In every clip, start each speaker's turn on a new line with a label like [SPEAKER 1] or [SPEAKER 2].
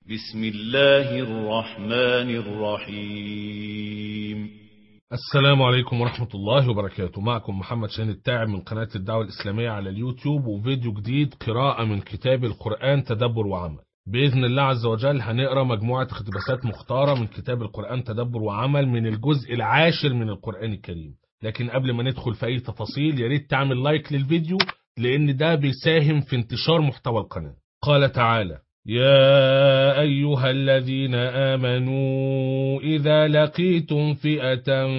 [SPEAKER 1] بسم الله الرحمن الرحيم.
[SPEAKER 2] السلام عليكم ورحمة الله وبركاته. معكم محمد شاهين التاعب من قناة الدعوة الإسلامية على اليوتيوب، وفيديو جديد قراءة من كتاب القرآن تدبر وعمل. بإذن الله عز وجل هنقرأ مجموعة اقتباسات مختارة من كتاب القرآن تدبر وعمل من الجزء العاشر من القرآن الكريم. لكن قبل ما ندخل في أي تفاصيل يا ريت تعمل لايك للفيديو، لأن ده بيساهم في انتشار محتوى القناة. قال تعالى: يا أيها الذين آمنوا إذا لقيتم فئة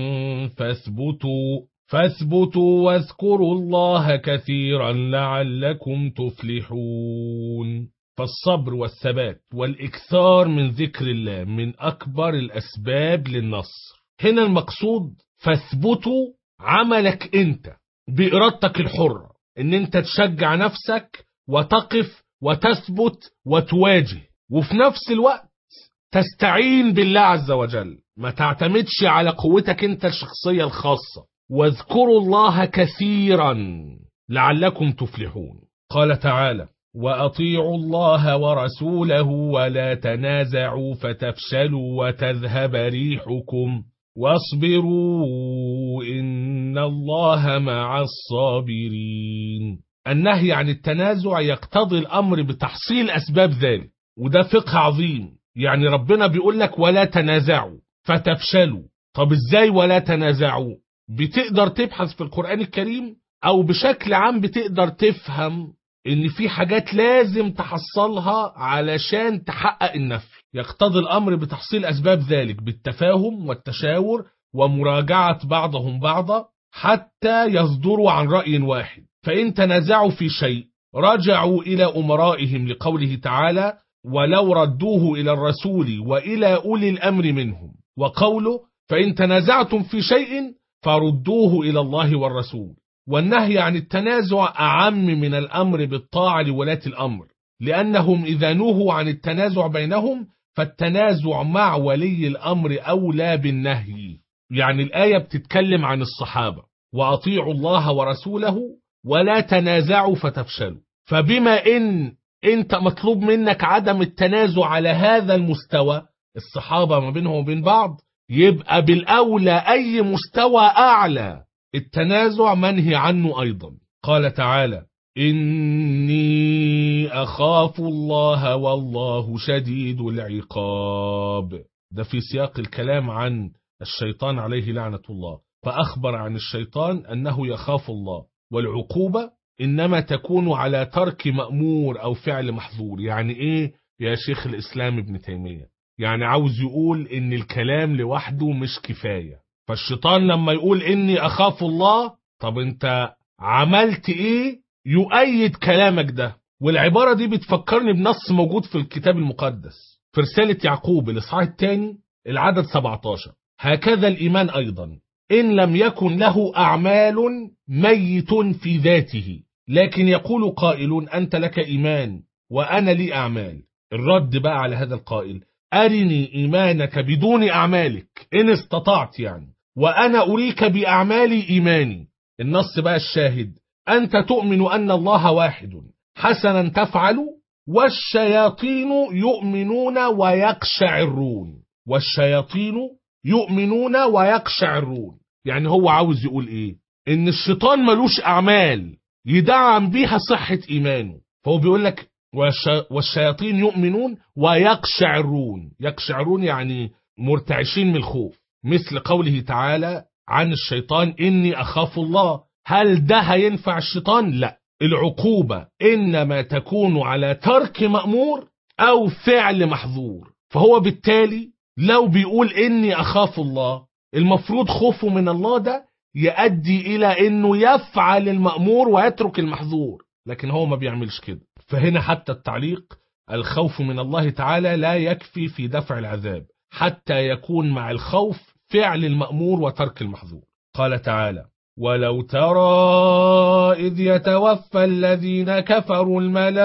[SPEAKER 2] فاثبتوا واذكروا الله كثيرا لعلكم تفلحون. فالصبر والثبات والإكثار من ذكر الله من أكبر الأسباب للنصر. هنا المقصود فاثبتوا عملك أنت بإرادتك الحرة، إن أنت تشجع نفسك وتقف وتثبت وتواجه، وفي نفس الوقت تستعين بالله عز وجل، ما تعتمدش على قوتك انت الشخصية الخاصة. واذكروا الله كثيرا لعلكم تفلحون. قال تعالى: وأطيعوا الله ورسوله ولا تنازعوا فتفشلوا وتذهب ريحكم واصبروا إن الله مع الصابرين. النهي عن التنازع يقتضي الأمر بتحصيل أسباب ذلك، وده فقه عظيم. يعني ربنا بيقول لك ولا تنازعوا فتفشلوا. طب ازاي ولا تنازعوا؟ بتقدر تبحث في القرآن الكريم أو بشكل عام بتقدر تفهم إن في حاجات لازم تحصلها علشان تحقق النفي. يقتضي الأمر بتحصيل أسباب ذلك بالتفاهم والتشاور ومراجعة بعضهم بعضا حتى يصدروا عن رأي واحد. فإن تنازعوا في شيء رجعوا إلى أمرائهم، لقوله تعالى: ولو ردوه إلى الرسول وإلى أولي الأمر منهم. وقوله: فإن تنازعتم في شيء فردوه إلى الله والرسول. والنهي عن التنازع أعم من الأمر بالطاعة لولاة الأمر، لأنهم إذا نهوا عن التنازع بينهم فالتنازع مع ولي الأمر أولى بالنهي. يعني الآية بتتكلم عن الصحابة: وأطيعوا الله ورسوله ولا تنازعوا فتفشلوا. فبما إن أنت مطلوب منك عدم التنازع على هذا المستوى، الصحابة ما بينهم وبين بعض، يبقى بالأولى أي مستوى أعلى التنازع منهي عنه أيضا. قال تعالى: إني أخاف الله والله شديد العقاب. ده في سياق الكلام عن الشيطان عليه لعنة الله، فأخبر عن الشيطان أنه يخاف الله، والعقوبة إنما تكون على ترك مأمور أو فعل محظور. يعني إيه يا شيخ الإسلام ابن تيمية؟ يعني عاوز يقول إن الكلام لوحده مش كفاية. فالشيطان لما يقول إني أخاف الله، طب أنت عملت إيه يؤيد كلامك ده؟ والعبارة دي بتفكرني بنص موجود في الكتاب المقدس في رسالة يعقوب الإصحاح الثاني العدد 17: هكذا الإيمان أيضا إن لم يكن له أعمال ميت في ذاته، لكن يقول قائل أنت لك إيمان وأنا لي أعمال. الرد بقى على هذا القائل: أرني إيمانك بدون أعمالك إن استطعت، يعني وأنا أريك بأعمالي إيماني. النص بقى الشاهد: أنت تؤمن أن الله واحد حسنا تفعل، والشياطين يؤمنون ويقشعرون. والشياطين يؤمنون ويقشعرون. يعني هو عاوز يقول إيه؟ إن الشيطان ملوش أعمال يدعم بيها صحة إيمانه. فهو بيقول لك والشياطين يؤمنون ويقشعرون. يقشعرون يعني مرتعشين من الخوف، مثل قوله تعالى عن الشيطان: إني أخاف الله. هل ده هينفع الشيطان؟ لا. العقوبة إنما تكون على ترك مأمور أو فعل محظور. فهو بالتالي لو بيقول إني أخاف الله، المفروض خوفه من الله ده يؤدي إلى إنه يفعل المأمور ويترك المحظور، لكن هو ما بيعملش كده. فهنا حتى التعليق: الخوف من الله تعالى لا يكفي في دفع العذاب حتى يكون مع الخوف فعل المأمور وترك المحظور. قال تعالى: ولو ترى إذ يتوفى الذين كفروا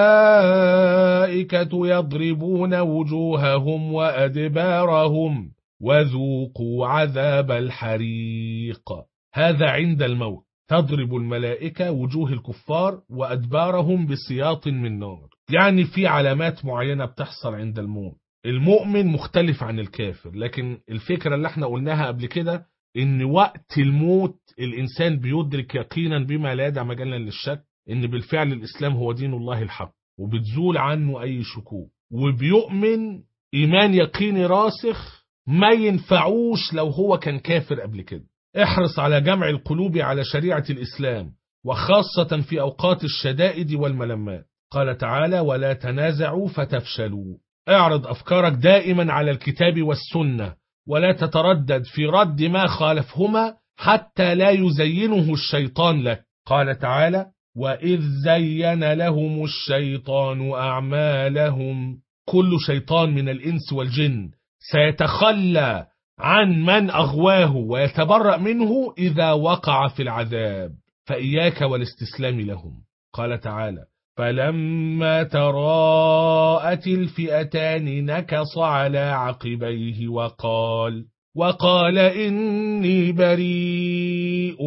[SPEAKER 2] الملائكة يضربون وجوههم وأدبارهم وذوقوا عذاب الحريق. هذا عند الموت تضرب الملائكة وجوه الكفار وأدبارهم بسياط من نار. يعني في علامات معينة بتحصل عند الموت، المؤمن مختلف عن الكافر، لكن الفكرة اللي احنا قلناها قبل كده ان وقت الموت الانسان بيدرك يقينا بما لا يدع مجالا للشك ان بالفعل الاسلام هو دين الله الحق، وبتزول عنه اي شكوك، وبيؤمن ايمان يقيني راسخ ما ينفعوش لو هو كان كافر قبل كده. احرص على جمع القلوب على شريعة الاسلام، وخاصة في اوقات الشدائد والملمات. قال تعالى: ولا تنازعوا فتفشلوا. اعرض افكارك دائما على الكتاب والسنة، ولا تتردد في رد ما خالفهما حتى لا يزينه الشيطان لك. قال تعالى: وإذ زين لهم الشيطان أعمالهم. كل شيطان من الإنس والجن سيتخلى عن من أغواه ويتبرأ منه إذا وقع في العذاب، فإياك والاستسلام لهم. قال تعالى: فلما تراءت الفئتان نكص على عقبيه وقال إني بريء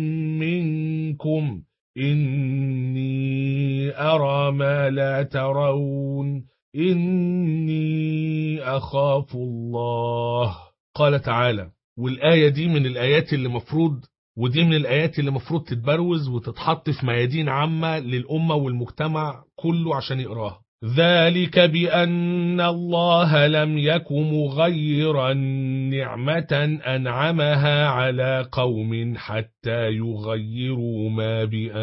[SPEAKER 2] منكم إني أرى ما لا ترون إني أخاف الله. قال تعالى، والآية دي من الآيات اللي مفروض تتبروز وتتحط في ميادين عامة للأمة والمجتمع كله عشان يقراها. ذلك بأن الله لم يك مغيرا نعمة أنعمها على قوم حتى يغيروا ما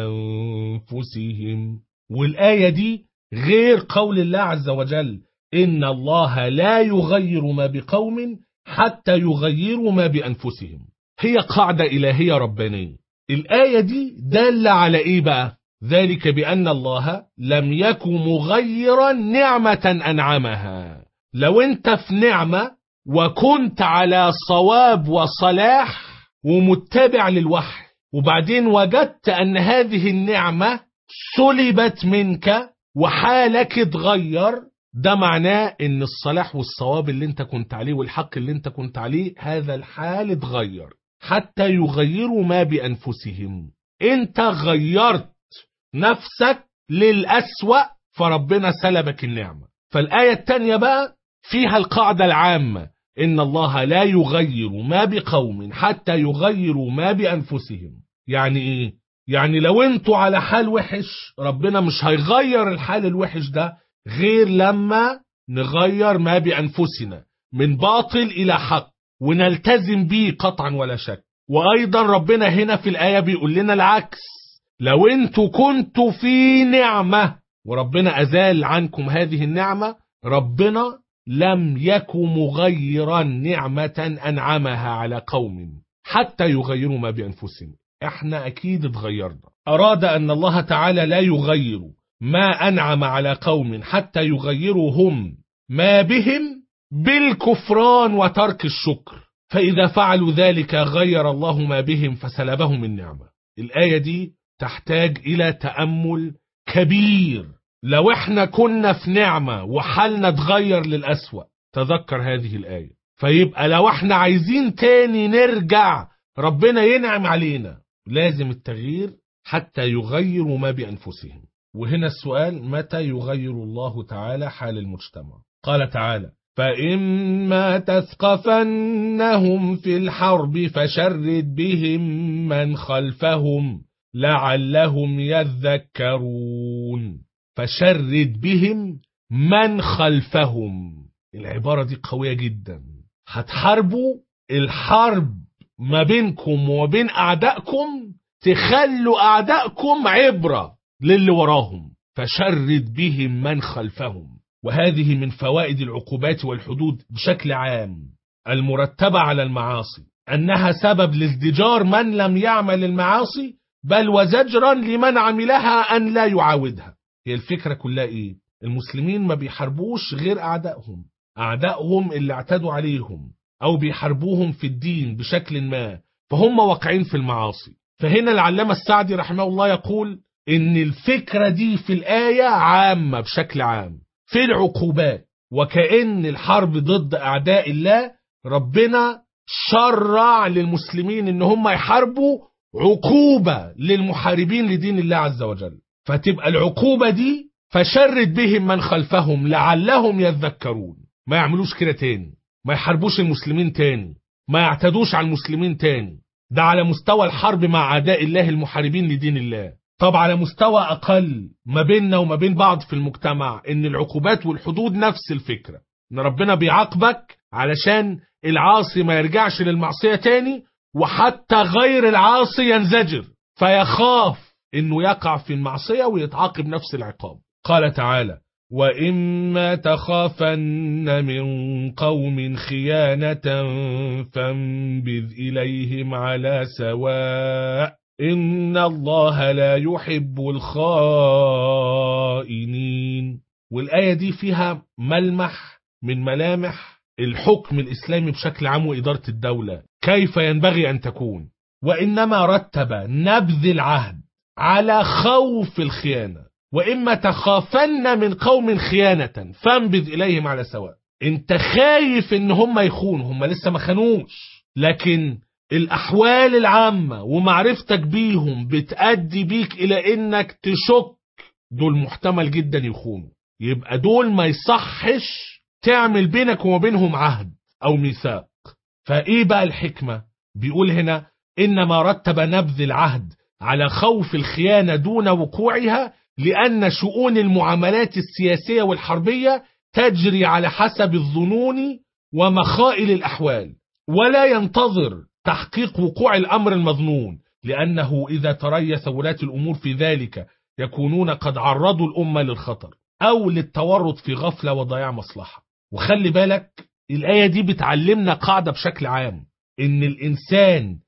[SPEAKER 2] بأنفسهم. والآية دي غير قول الله عز وجل: إن الله لا يغير ما بقوم حتى يغيروا ما بأنفسهم. هي قاعدة إلهية ربانية. الآية دي دالة على إيه بقى؟ ذلك بأن الله لم يك مغيرا نعمة أنعمها. لو أنت في نعمة وكنت على صواب وصلاح ومتبع للوحي، وبعدين وجدت أن هذه النعمة سلبت منك وحالك اتغير، ده معناه ان الصلاح والصواب اللي انت كنت عليه والحق اللي انت كنت عليه هذا الحال اتغير حتى يغيروا ما بأنفسهم. انت غيرت نفسك للأسوأ فربنا سلبك النعمة. فالآية التانية بقى فيها القاعدة العامة: إن الله لا يغير ما بقوم حتى يغيروا ما بأنفسهم. يعني إيه؟ يعني لو انتوا على حال وحش ربنا مش هيغير الحال الوحش ده غير لما نغير ما بأنفسنا من باطل إلى حق ونلتزم بيه قطعا ولا شك. وأيضا ربنا هنا في الآية بيقول لنا العكس: لو انتوا كنتوا في نعمة وربنا أزال عنكم هذه النعمة، ربنا لم يك مغيرا نعمة أنعمها على قوم حتى يغيروا ما بأنفسهم. احنا أكيد اتغيرنا. أراد أن الله تعالى لا يغير ما أنعم على قوم حتى يغيروا هم ما بهم بالكفران وترك الشكر، فإذا فعلوا ذلك غير الله ما بهم فسلبهم النعمة. الآية دي تحتاج إلى تأمل كبير. لو احنا كنا في نعمة وحالنا اتغير للأسوأ تذكر هذه الآية. فيبقى لو احنا عايزين تاني نرجع ربنا ينعم علينا لازم التغيير حتى يغيروا ما بأنفسهم. وهنا السؤال: متى يغير الله تعالى حال المجتمع؟ قال تعالى: فإما تثقفنهم في الحرب فشرد بهم من خلفهم لعلهم يذكرون. فشرد بهم من خلفهم. العبارة دي قوية جدا. هتحاربوا، الحرب ما بينكم وبين أعدائكم تخلوا أعدائكم عبرة للي وراهم. فشرد بهم من خلفهم. وهذه من فوائد العقوبات والحدود بشكل عام المرتبة على المعاصي، أنها سبب لازدجار من لم يعمل المعاصي، بل وزجرا لمن عملها أن لا يعاودها. هي الفكرة كلها إيه؟ المسلمين ما بيحاربوش غير أعدائهم اللي اعتدوا عليهم أو بيحاربوهم في الدين بشكل ما، فهم واقعين في المعاصي. فهنا العلامة السعدي رحمه الله يقول إن الفكرة دي في الآية عامة بشكل عام في العقوبات، وكأن الحرب ضد أعداء الله ربنا شرع للمسلمين إن هم يحاربوا عقوبة للمحاربين لدين الله عز وجل. فتبقى العقوبة دي فشرد بهم من خلفهم لعلهم يذكرون. ما يعملوش كده تاني، ما يحاربوش المسلمين تاني، ما يعتدوش على المسلمين تاني. ده على مستوى الحرب مع أعداء الله المحاربين لدين الله. طب على مستوى أقل ما بيننا وما بين بعض في المجتمع، إن العقوبات والحدود نفس الفكرة، إن ربنا بيعاقبك علشان العاصي ما يرجعش للمعصية تاني، وحتى غير العاصي ينزجر فيخاف إنه يقع في المعصية ويتعاقب نفس العقاب. قال تعالى: وإما تخافن من قوم خيانة فانبذ إليهم على سواء إن الله لا يحب الخائنين. والآية دي فيها ملمح من ملامح الحكم الإسلامي بشكل عام وإدارة الدولة كيف ينبغي أن تكون. وإنما رتب نبذ العهد على خوف الخيانة. وإما تخافن من قوم خيانة فانبذ إليهم على سواء. انت خايف ان هم يخونوا، هم لسه ما خانوش، لكن الأحوال العامة ومعرفتك بيهم بتأدي بيك إلى إنك تشك دول محتمل جدا يخونوا، يبقى دول ما يصحش تعمل بينك وما بينهم عهد أو ميثاق. فإيه بقى الحكمة؟ بيقول هنا: إنما رتب نبذ العهد على خوف الخيانة دون وقوعها، لأن شؤون المعاملات السياسية والحربية تجري على حسب الظنون ومخائل الأحوال، ولا ينتظر تحقيق وقوع الأمر المظنون، لأنه إذا تريث ولاة الأمور في ذلك يكونون قد عرضوا الأمة للخطر أو للتورط في غفلة وضياع مصلحة. وخلي بالك الآية دي بتعلمنا قاعدة بشكل عام، إن الإنسان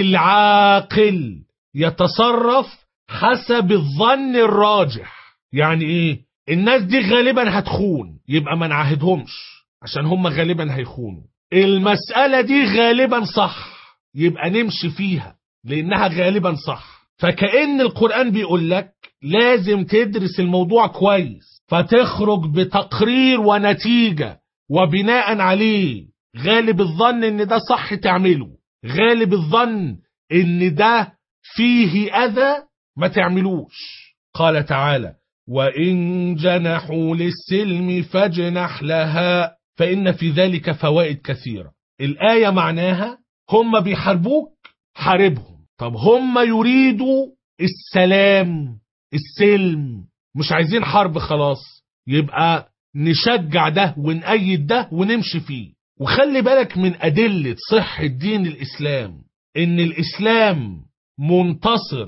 [SPEAKER 2] العاقل يتصرف حسب الظن الراجح. يعني إيه؟ الناس دي غالبا هتخون، يبقى ما نعاهدهمش عشان هم غالبا هيخونوا. المسألة دي غالبا صح، يبقى نمشي فيها لأنها غالبا صح. فكأن القرآن بيقول لك لازم تدرس الموضوع كويس، فتخرج بتقرير ونتيجة، وبناء عليه غالب الظن ان ده صح تعمله، غالب الظن ان ده فيه أذى ما تعملوش. قال تعالى: وإن جنحوا للسلم فاجنح لها فإن في ذلك فوائد كثيرة. الآية معناها هم بيحاربوك حاربهم. طب هم يريدوا السلام السلم، مش عايزين حرب خلاص، يبقى نشجع ده ونأيد ده ونمشي فيه. وخلي بالك من أدلة صحة دين الإسلام، إن الإسلام منتصر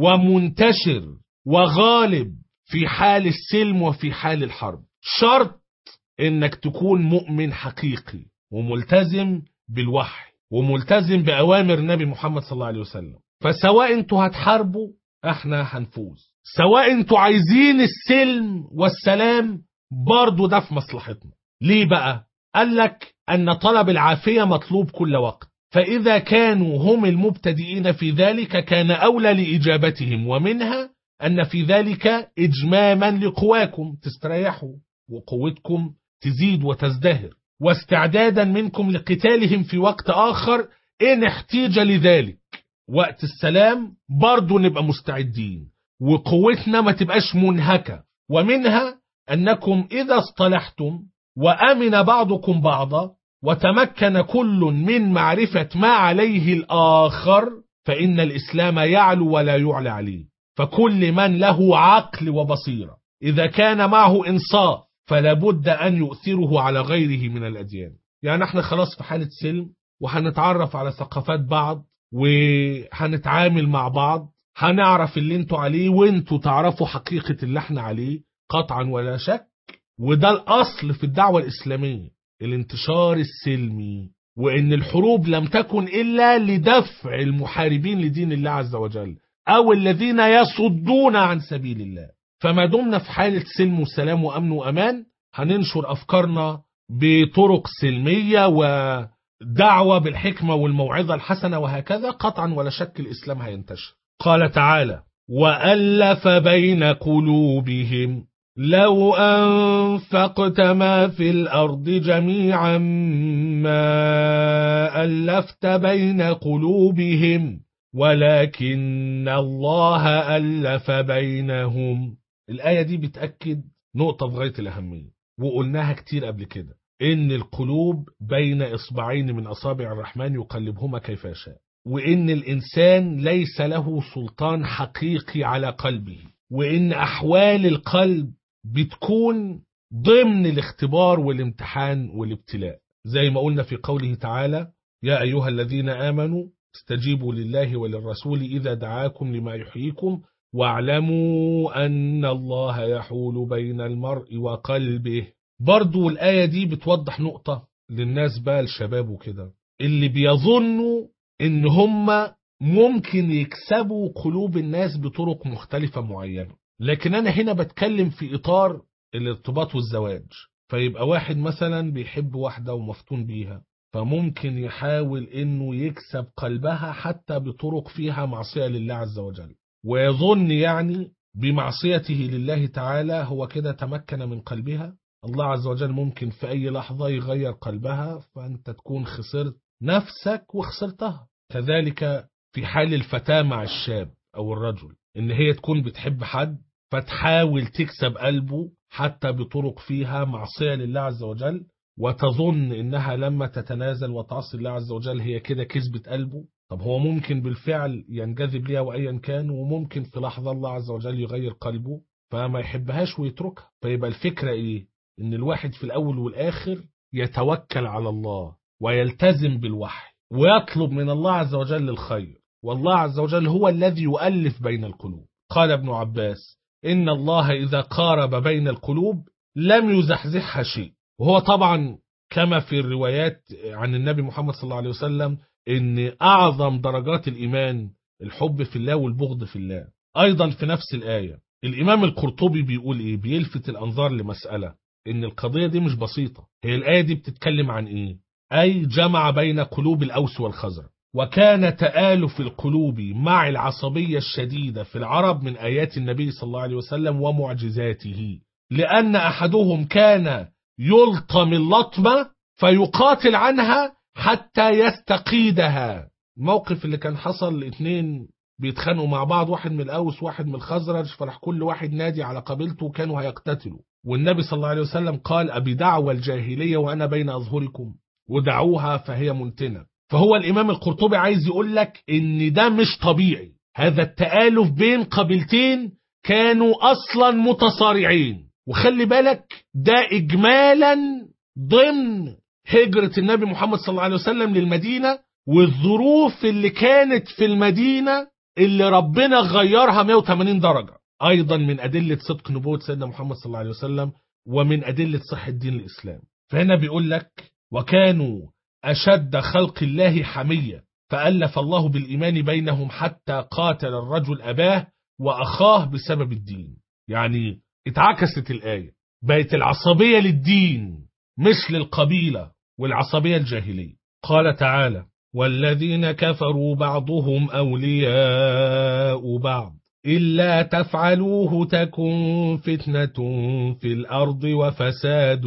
[SPEAKER 2] ومنتشر وغالب في حال السلم وفي حال الحرب. شرط إنك تكون مؤمن حقيقي وملتزم بالوحي وملتزم بأوامر النبي محمد صلى الله عليه وسلم. فسواء انتوا هتحاربوا احنا هنفوز، سواء انتوا عايزين السلم والسلام برضو ده في مصلحتنا. ليه بقى؟ قالك أن طلب العافية مطلوب كل وقت، فإذا كانوا هم المبتدئين في ذلك كان أولى لإجابتهم، ومنها أن في ذلك إجماما لقواكم تستريحوا وقوتكم تزيد وتزدهر، واستعدادا منكم لقتالهم في وقت آخر إن احتيج لذلك. وقت السلام برضو نبقى مستعدين وقوتنا ما تبقاش منهكة. ومنها أنكم إذا اصطلحتم وأمن بعضكم بعضا وتمكن كل من معرفة ما عليه الآخر فإن الإسلام يعلو ولا يعلى عليه. فكل من له عقل وبصيرة إذا كان معه إنصاف فلا بد أن يؤثره على غيره من الأديان. يعني احنا خلاص في حالة سلم وهنتعرف على ثقافات بعض وهنتعامل مع بعض، هنعرف اللي انتوا عليه وانتوا تعرفوا حقيقة اللي احنا عليه قطعا ولا شك. وده الأصل في الدعوة الإسلامية، الانتشار السلمي، وإن الحروب لم تكن إلا لدفع المحاربين لدين الله عز وجل أو الذين يصدون عن سبيل الله. فما دمنا في حالة سلم وسلام وأمن وأمان هننشر أفكارنا بطرق سلمية ودعوة بالحكمة والموعظة الحسنة، وهكذا قطعا ولا شك الإسلام هينتشر. قال تعالى: وألف بين قلوبهم لو أنفقت ما في الأرض جميعا ما ألفت بين قلوبهم ولكن الله ألف بينهم. الآية دي بتأكد نقطة في غاية الأهمية وقلناها كتير قبل كده، إن القلوب بين إصبعين من أصابع الرحمن يقلبهما كيف يشاء، وإن الإنسان ليس له سلطان حقيقي على قلبه، وإن أحوال القلب بتكون ضمن الاختبار والامتحان والابتلاء، زي ما قلنا في قوله تعالى: يا أيها الذين آمنوا استجيبوا لله وللرسول إذا دعاكم لما يحييكم واعلموا أن الله يحول بين المرء وقلبه. برضو الآية دي بتوضح نقطة للناس بقى الشباب وكده اللي بيظنوا إن هم ممكن يكسبوا قلوب الناس بطرق مختلفة معينة، لكن أنا هنا بتكلم في إطار الارتباط والزواج. فيبقى واحد مثلا بيحب واحدة ومفتون بيها، فممكن يحاول إنه يكسب قلبها حتى بطرق فيها معصية لله عز وجل، ويظن يعني بمعصيته لله تعالى هو كده تمكن من قلبها. الله عز وجل ممكن في أي لحظة يغير قلبها، فأنت تكون خسرت نفسك وخسرتها. كذلك في حال الفتاة مع الشاب أو الرجل، إن هي تكون بتحب حد فتحاول تكسب قلبه حتى بطرق فيها معصية لله عز وجل، وتظن إنها لما تتنازل وتعصي الله عز وجل هي كده كسبت قلبه. طب هو ممكن بالفعل ينجذب ليها وأيا كان، وممكن في لحظة الله عز وجل يغير قلبه فما يحبهاش ويتركها. فيبقى الفكرة إيه؟ إن الواحد في الأول والآخر يتوكل على الله ويلتزم بالوحي ويطلب من الله عز وجل الخير، والله عز وجل هو الذي يؤلف بين القلوب. قال ابن عباس: إن الله إذا قارب بين القلوب لم يزحزحها شيء. وهو طبعا كما في الروايات عن النبي محمد صلى الله عليه وسلم إن أعظم درجات الإيمان الحب في الله والبغض في الله. أيضا في نفس الآية الإمام القرطبي بيقول إيه؟ بيلفت الأنظار لمسألة إن القضية دي مش بسيطة. هي الآية دي بتتكلم عن إيه؟ أي جمع بين قلوب الأوس والخزرج، وكان تآلف القلوب مع العصبية الشديدة في العرب من آيات النبي صلى الله عليه وسلم ومعجزاته، لأن أحدهم كان يلطم اللطمة فيقاتل عنها حتى يستقيدها. الموقف اللي كان حصل، الاثنين بيتخانقوا مع بعض، واحد من الأوس واحد من الخزرج، فراح كل واحد نادي على قبيلته وكانوا هيقتتلوا، والنبي صلى الله عليه وسلم قال: أبي دعوى الجاهلية وأنا بين أظهركم ودعوها فهي منتنة. فهو الإمام القرطبي عايز يقول لك إن ده مش طبيعي، هذا التآلف بين قبيلتين كانوا أصلا متصارعين. وخلي بالك ده إجمالا ضمن هجرة النبي محمد صلى الله عليه وسلم للمدينة، والظروف اللي كانت في المدينة اللي ربنا غيرها 180 درجة. أيضا من أدلة صدق نبوة سيدنا محمد صلى الله عليه وسلم ومن أدلة صحة دين الإسلام. فهنا بيقول لك: وكانوا أشد خلق الله حمية فألف الله بالإيمان بينهم حتى قاتل الرجل أباه وأخاه بسبب الدين. يعني اتعكست الآية، بقت العصبية للدين مش للقبيلة والعصبية الجاهلية. قال تعالى: والذين كفروا بعضهم أولياء بعض إلا تفعلوه تكن فتنة في الأرض وفساد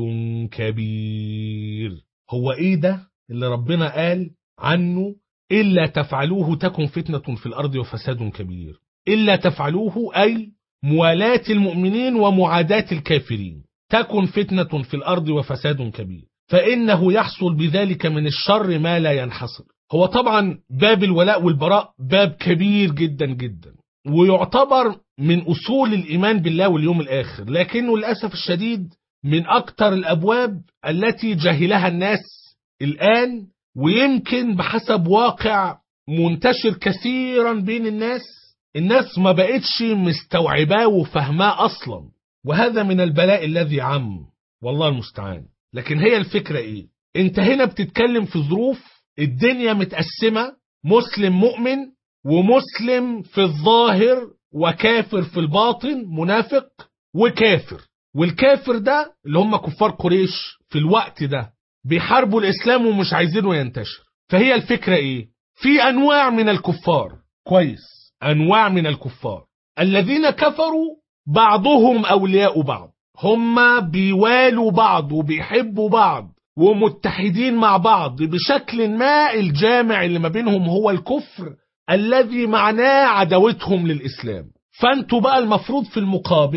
[SPEAKER 2] كبير. هو إيه ده اللي ربنا قال عنه إلا تفعلوه تكن فتنة في الأرض وفساد كبير؟ إلا تفعلوه أي موالاة المؤمنين ومعاداة الكافرين، تكن فتنة في الأرض وفساد كبير، فإنه يحصل بذلك من الشر ما لا ينحصر. هو طبعا باب الولاء والبراء باب كبير جدا جدا، ويعتبر من أصول الإيمان بالله واليوم الآخر، لكنه للأسف الشديد من أكثر الأبواب التي جهلها الناس الآن، ويمكن بحسب واقع منتشر كثيرا بين الناس ما بقتش مستوعباه وفهماه أصلا، وهذا من البلاء الذي عم، والله المستعان. لكن هي الفكرة إيه؟ أنت هنا بتتكلم في ظروف الدنيا متقسمة، مسلم مؤمن ومسلم في الظاهر وكافر في الباطن، منافق وكافر. والكافر ده اللي هم كفار قريش في الوقت ده بيحاربوا الإسلام ومش عايزينه ينتشر. فهي الفكرة إيه؟ في أنواع من الكفار، كويس، أنواع من الكفار الذين كفروا بعضهم أولياء بعض، هم بيوالوا بعض وبيحبوا بعض ومتحدين مع بعض بشكل ما، الجامع اللي ما بينهم هو الكفر الذي معناه عداوتهم للإسلام. فانتوا بقى المفروض في المقابل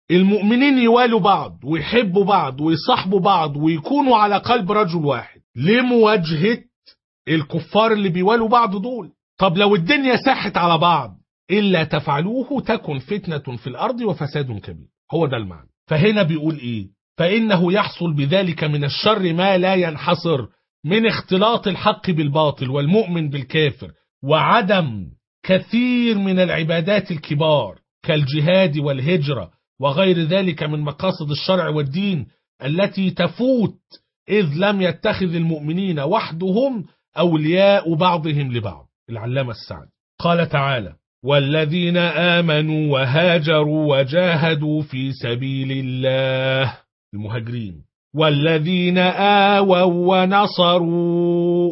[SPEAKER 2] المؤمنين يوالوا بعض ويحبوا بعض ويصاحبوا بعض ويكونوا على قلب رجل واحد لمواجهة الكفار اللي بيوالوا بعض دول. طب لو الدنيا ساحت على بعض، إلا تفعلوه تكن فتنة في الأرض وفساد كبير. هو ده المعنى. فهنا بيقول إيه؟ فإنه يحصل بذلك من الشر ما لا ينحصر من اختلاط الحق بالباطل والمؤمن بالكافر، وعدم كثير من العبادات الكبار كالجهاد والهجرة وغير ذلك من مقاصد الشرع والدين التي تفوت إذ لم يتخذ المؤمنين وحدهم أولياء بعضهم لبعض. العلامة السعدي قال تعالى: والذين آمنوا وهاجروا وجاهدوا في سبيل الله، المهاجرين، والذين آووا ونصروا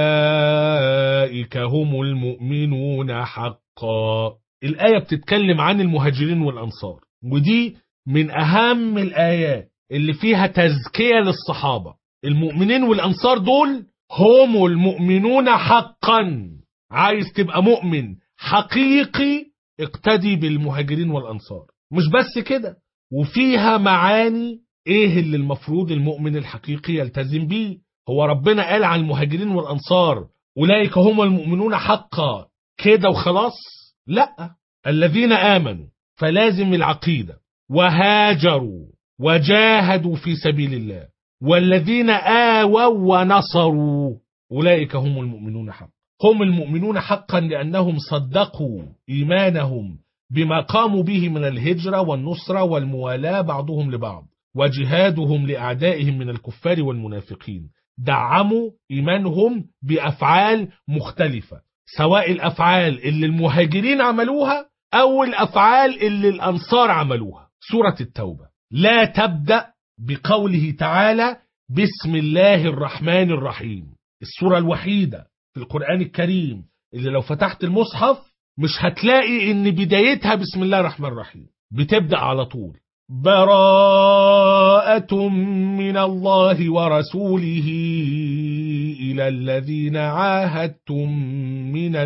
[SPEAKER 2] أولئك هم المؤمنون حقا. الآية بتتكلم عن المهاجرين والأنصار، ودي من أهم الآيات اللي فيها تزكية للصحابة. المؤمنين والأنصار دول هم المؤمنون حقا. عايز تبقى مؤمن حقيقي اقتدي بالمهاجرين والأنصار. مش بس كده، وفيها معاني ايه اللي المفروض المؤمن الحقيقي يلتزم بيه. هو ربنا قال عن المهاجرين والأنصار أولئك هم المؤمنون حقا كده وخلاص؟ لا، الذين آمنوا فلازم العقيدة، وهاجروا وجاهدوا في سبيل الله، والذين آووا ونصروا أولئك هم المؤمنون حقا. هم المؤمنون حقا لأنهم صدقوا إيمانهم بما قاموا به من الهجرة والنصرة والموالاة بعضهم لبعض، وجهادهم لأعدائهم من الكفار والمنافقين. دعموا إيمانهم بأفعال مختلفة، سواء الأفعال اللي المهاجرين عملوها أو الأفعال اللي الأنصار عملوها. سورة التوبة لا تبدأ بقوله تعالى بسم الله الرحمن الرحيم. السورة الوحيدة في القرآن الكريم اللي لو فتحت المصحف مش هتلاقي ان بدايتها بسم الله الرحمن الرحيم، بتبدأ على طول براءة من الله ورسوله إلى الذين عاهدتم من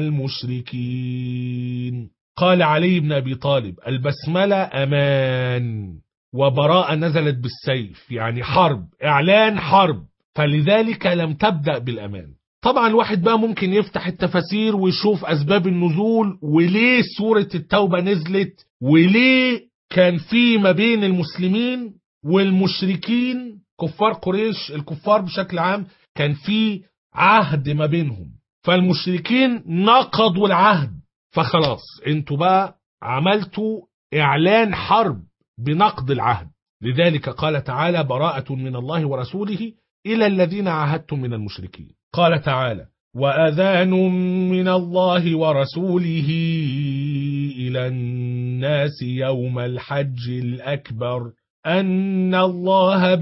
[SPEAKER 2] المشركين. قال علي بن أبي طالب البسملة أمان، وبراءة نزلت بالسيف يعني حرب، إعلان حرب، فلذلك لم تبدأ بالأمان. طبعا الواحد بقى ممكن يفتح التفاسير ويشوف أسباب النزول وليه سورة التوبة نزلت، وليه كان في ما بين المسلمين والمشركين كفار قريش، الكفار بشكل عام كان في عهد ما بينهم، فالمشركين نقضوا العهد، فخلاص انتوا بقى عملتوا إعلان حرب بنقض العهد. لذلك قال تعالى براءة من الله ورسوله إلى الذين عاهدتم من المشركين. قال تعالى وأذان من الله ورسوله إلى الناس يوم الحج الأكبر أن الله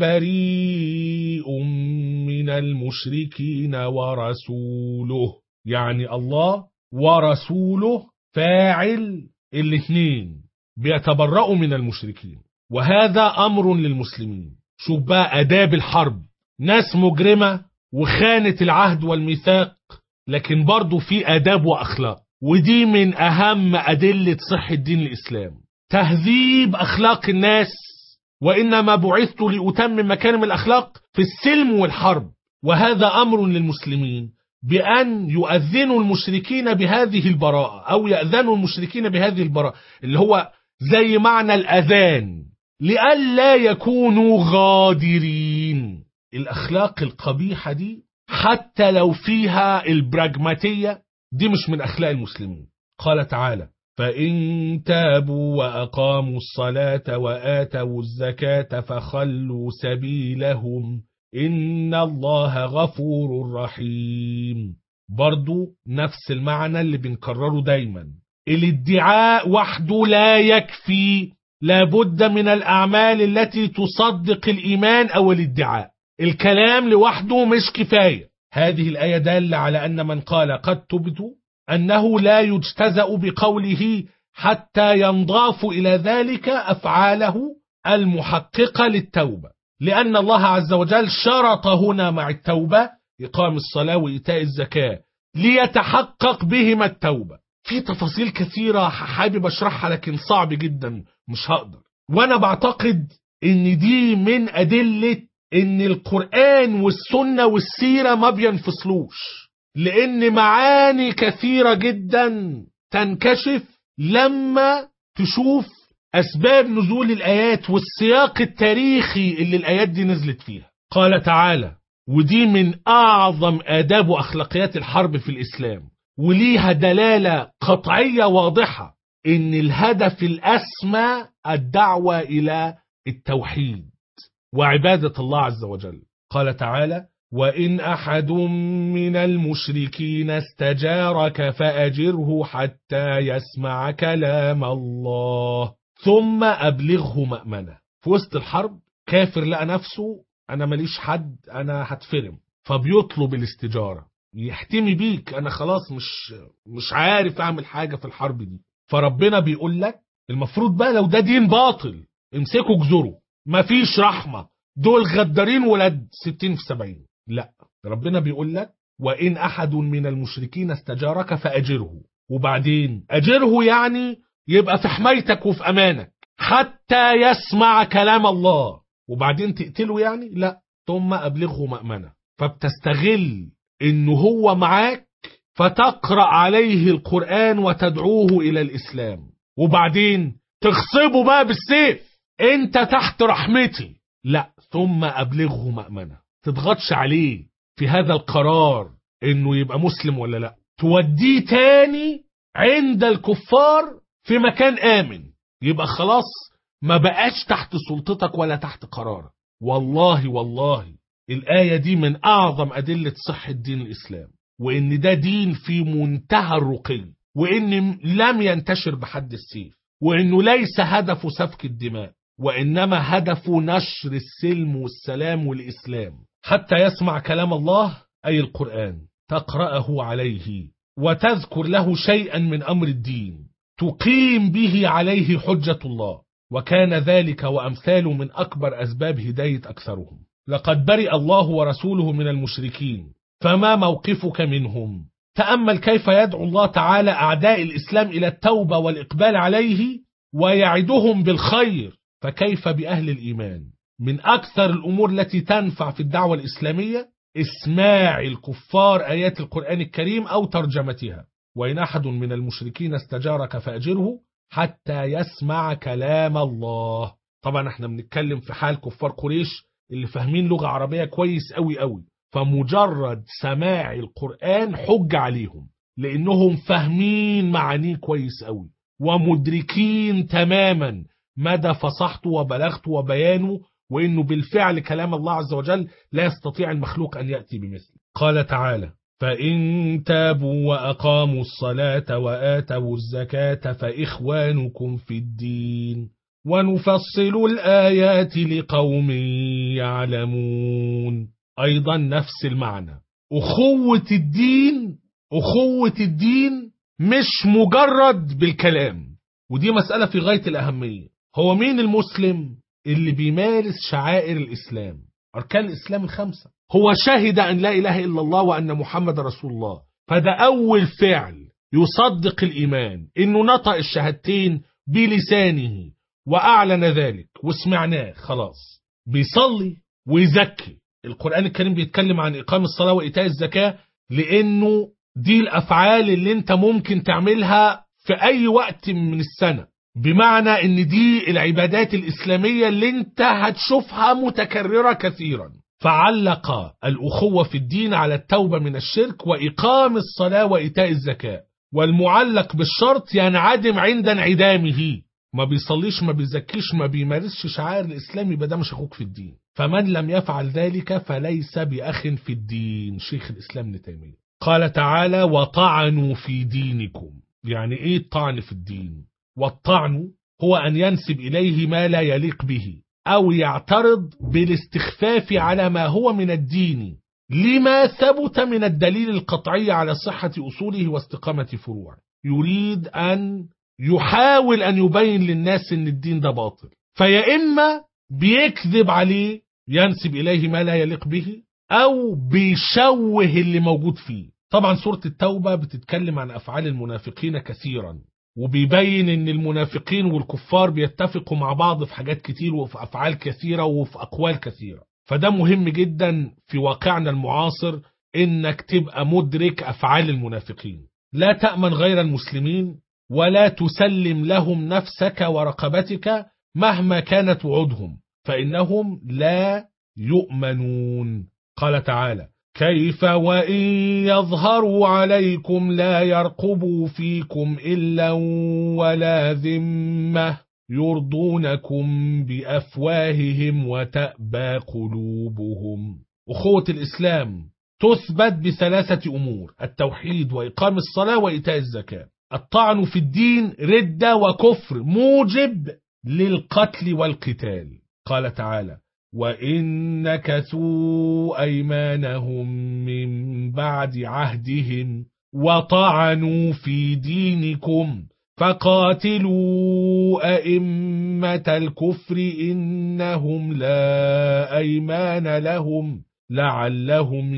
[SPEAKER 2] بريء من المشركين ورسوله. يعني الله ورسوله فاعل الاثنين، بيتبرأوا من المشركين، وهذا أمر للمسلمين. شوف بقى أداب الحرب، ناس مجرمة وخانت العهد والميثاق، لكن برضو في أداب وأخلاق، ودي من أهم أدلة صحة دين الإسلام، تهذيب أخلاق الناس. وإنما بعثت لأتمم مكارم الأخلاق في السلم والحرب، وهذا أمر للمسلمين بأن يؤذنوا المشركين بهذه البراءة، أو يأذنوا المشركين بهذه البراءة، اللي هو زي معنى الأذان، لئلا يكونوا غادرين. الأخلاق القبيحة دي حتى لو فيها البراجماتية دي مش من أخلاق المسلمين. قال تعالى فإن تابوا وأقاموا الصلاة وآتوا الزكاة فخلوا سبيلهم إن الله غفور رحيم. برضو نفس المعنى اللي بنكرره دايما، الادعاء وحده لا يكفي، لابد من الأعمال التي تصدق الإيمان أو الادعاء. الكلام لوحده مش كفاية. هذه الآية دالة على أن من قال قد تبت أنه لا يجتزأ بقوله حتى ينضاف إلى ذلك أفعاله المحققة للتوبة، لأن الله عز وجل شرط هنا مع التوبة إقام الصلاة وإيتاء الزكاة ليتحقق بهما التوبة. في تفاصيل كثيرة حابب أشرحها لكن صعب جدا مش هقدر. وانا بعتقد ان دي من ادلة ان القرآن والسنة والسيرة ما بينفصلوش، لان معاني كثيرة جدا تنكشف لما تشوف اسباب نزول الايات والسياق التاريخي اللي الايات دي نزلت فيها. قال تعالى، ودي من اعظم آداب واخلاقيات الحرب في الاسلام، وليها دلالة قطعية واضحة ان الهدف الاسمى الدعوة الى التوحيد وعبادة الله عز وجل. قال تعالى، وإن أحد من المشركين استجارك فأجره حتى يسمع كلام الله ثم أبلغه مأمنه. في وسط الحرب كافر لقى نفسه أنا ماليش حد، أنا هتفرم، فبيطلب الاستجارة، يحتمي بيك، أنا خلاص مش عارف أعمل حاجة في الحرب دي. فربنا بيقول لك المفروض بقى لو ده دين باطل امسكوا جزره، مفيش رحمة، دول غدارين ولاد 60 في 70. لا، ربنا بيقول لك وإن أحد من المشركين استجارك فأجره، وبعدين أجره يعني يبقى في حمايتك وفي أمانك حتى يسمع كلام الله، وبعدين تقتله يعني لا، ثم أبلغه مأمنة. فبتستغل إنه هو معاك فتقرأ عليه القرآن وتدعوه إلى الإسلام، وبعدين تغصبه بقى بالسيف، انت تحت رحمتي، لا، ثم أبلغه مأمنة، تضغطش عليه في هذا القرار انه يبقى مسلم ولا لا، توديه تاني عند الكفار في مكان آمن، يبقى خلاص ما بقاش تحت سلطتك ولا تحت قرارك. والله الآية دي من أعظم أدلة صحة دين الإسلام، وإن ده دين في منتهى الرقي، وإن لم ينتشر بحد السيف، وإنه ليس هدفه سفك الدماء، وإنما هدفه نشر السلم والسلام والإسلام حتى يسمع كلام الله أي القرآن، تقرأه عليه وتذكر له شيئا من أمر الدين تقيم به عليه حجة الله، وكان ذلك وأمثاله من أكبر أسباب هداية أكثرهم. لقد برئ الله ورسوله من المشركين، فما موقفك منهم؟ تأمل كيف يدعو الله تعالى أعداء الإسلام إلى التوبة والإقبال عليه ويعدهم بالخير، فكيف بأهل الإيمان؟ من أكثر الأمور التي تنفع في الدعوة الإسلامية اسماع الكفار آيات القرآن الكريم أو ترجمتها. وإن أحد من المشركين استجارك فأجره حتى يسمع كلام الله. طبعا احنا بنتكلم في حال كفار قريش اللي فاهمين لغة عربية كويس قوي قوي، فمجرد سماع القرآن حج عليهم لأنهم فاهمين معانيه كويس قوي ومدركين تماما مدى فصحته وبلاغته وبيانه، وإنه بالفعل كلام الله عز وجل لا يستطيع المخلوق أن يأتي بمثله. قال تعالى: فإن تابوا وأقاموا الصلاة وآتوا الزكاة فإخوانكم في الدين ونفصل الآيات لقوم يعلمون. أيضا نفس المعنى، أخوة الدين مش مجرد بالكلام، ودي مسألة في غاية الأهمية. هو مين المسلم؟ اللي بيمارس شعائر الإسلام، أركان الإسلام الخمسة، هو شهد أن لا إله إلا الله وأن محمد رسول الله، فده أول فعل يصدق الإيمان، إنه نطق الشهادتين بلسانه وأعلن ذلك وسمعناه، خلاص بيصلي ويزكي. القرآن الكريم بيتكلم عن إقام الصلاة وإيتاء الزكاة، لأنه دي الأفعال اللي انت ممكن تعملها في أي وقت من السنة، بمعنى ان دي العبادات الإسلامية اللي انت هتشوفها متكررة كثيرا. فعلق الأخوة في الدين على التوبة من الشرك وإقام الصلاة وإيتاء الزكاة، والمعلق بالشرط ينعدم عند انعدامه، ما بيصليش ما بيزكيش ما بيمارسش شعائر الإسلام، يبقى ده مش أخوك في الدين. فمن لم يفعل ذلك فليس بأخ في الدين. شيخ الإسلام ابن تيمية قال تعالى: وطعنوا في دينكم. يعني ايه الطعن في الدين؟ والطعن هو أن ينسب إليه ما لا يليق به، أو يعترض بالاستخفاف على ما هو من الدين لما ثبت من الدليل القطعي على صحة أصوله واستقامة فروعه. يريد أن يحاول أن يبين للناس أن الدين ده باطل، فيا إما بيكذب عليه ينسب إليه ما لا يليق به، أو بيشوه اللي موجود فيه. طبعا سورة التوبة بتتكلم عن أفعال المنافقين كثيرا، وبيبين ان المنافقين والكفار بيتفقوا مع بعض في حاجات كتير وفي افعال كثيرة وفي اقوال كثيرة. فده مهم جدا في واقعنا المعاصر انك تبقى مدرك افعال المنافقين. لا تأمن غير المسلمين ولا تسلم لهم نفسك ورقبتك مهما كانت وعودهم، فإنهم لا يؤمنون. قال تعالى: كيف وإن يظهروا عليكم لا يرقبوا فيكم إلا ولا ذمة يرضونكم بأفواههم وتأبى قلوبهم. أخوة الإسلام تثبت بثلاثة أمور: التوحيد وإقام الصلاة وإيتاء الزكاة. الطعن في الدين ردة وكفر موجب للقتل والقتال. قال تعالى: وإن نكثوا أيمانهم من بعد عهدهم وطعنوا في دينكم فقاتلوا أئمة الكفر إنهم لا أيمان لهم لعلهم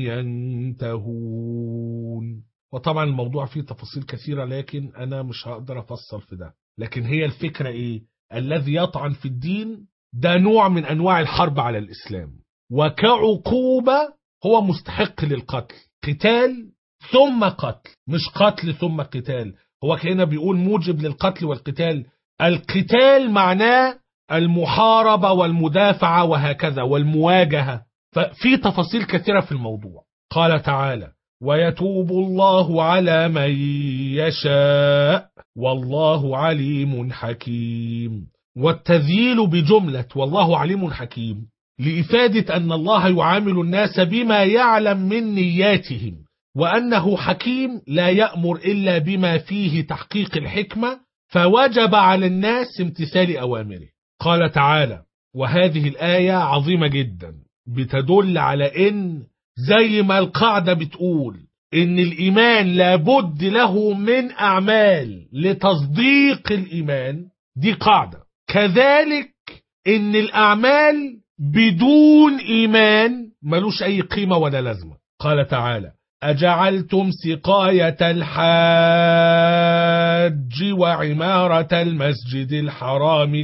[SPEAKER 2] ينتهون. وطبعا الموضوع فيه تفاصيل كثيرة لكن أنا مش هقدر أفصل في ده، لكن هي الفكرة إيه؟ الذي يطعن في الدين ده نوع من أنواع الحرب على الإسلام، وكعقوبة هو مستحق للقتل، قتال ثم قتل، مش قتل ثم قتال. هو كأنه بيقول موجب للقتل والقتال. القتال معناه المحاربة والمدافعة وهكذا والمواجهة، ففي تفاصيل كثيرة في الموضوع. قال تعالى: ويتوب الله على من يشاء والله عليم حكيم. والتذييل بجملة والله عليم حكيم لإفادة أن الله يعامل الناس بما يعلم من نياتهم، وأنه حكيم لا يأمر إلا بما فيه تحقيق الحكمة، فوجب على الناس امتثال أوامره. قال تعالى: وهذه الآية عظيمة جدا، بتدل على إن زي ما القاعدة بتقول إن الإيمان لابد له من أعمال لتصديق الإيمان، دي قاعدة، كذلك إن الأعمال بدون إيمان ملوش أي قيمة ولا لازمة. قال تعالى: أجعلتم سقاية الحاج وعمارة المسجد الحرام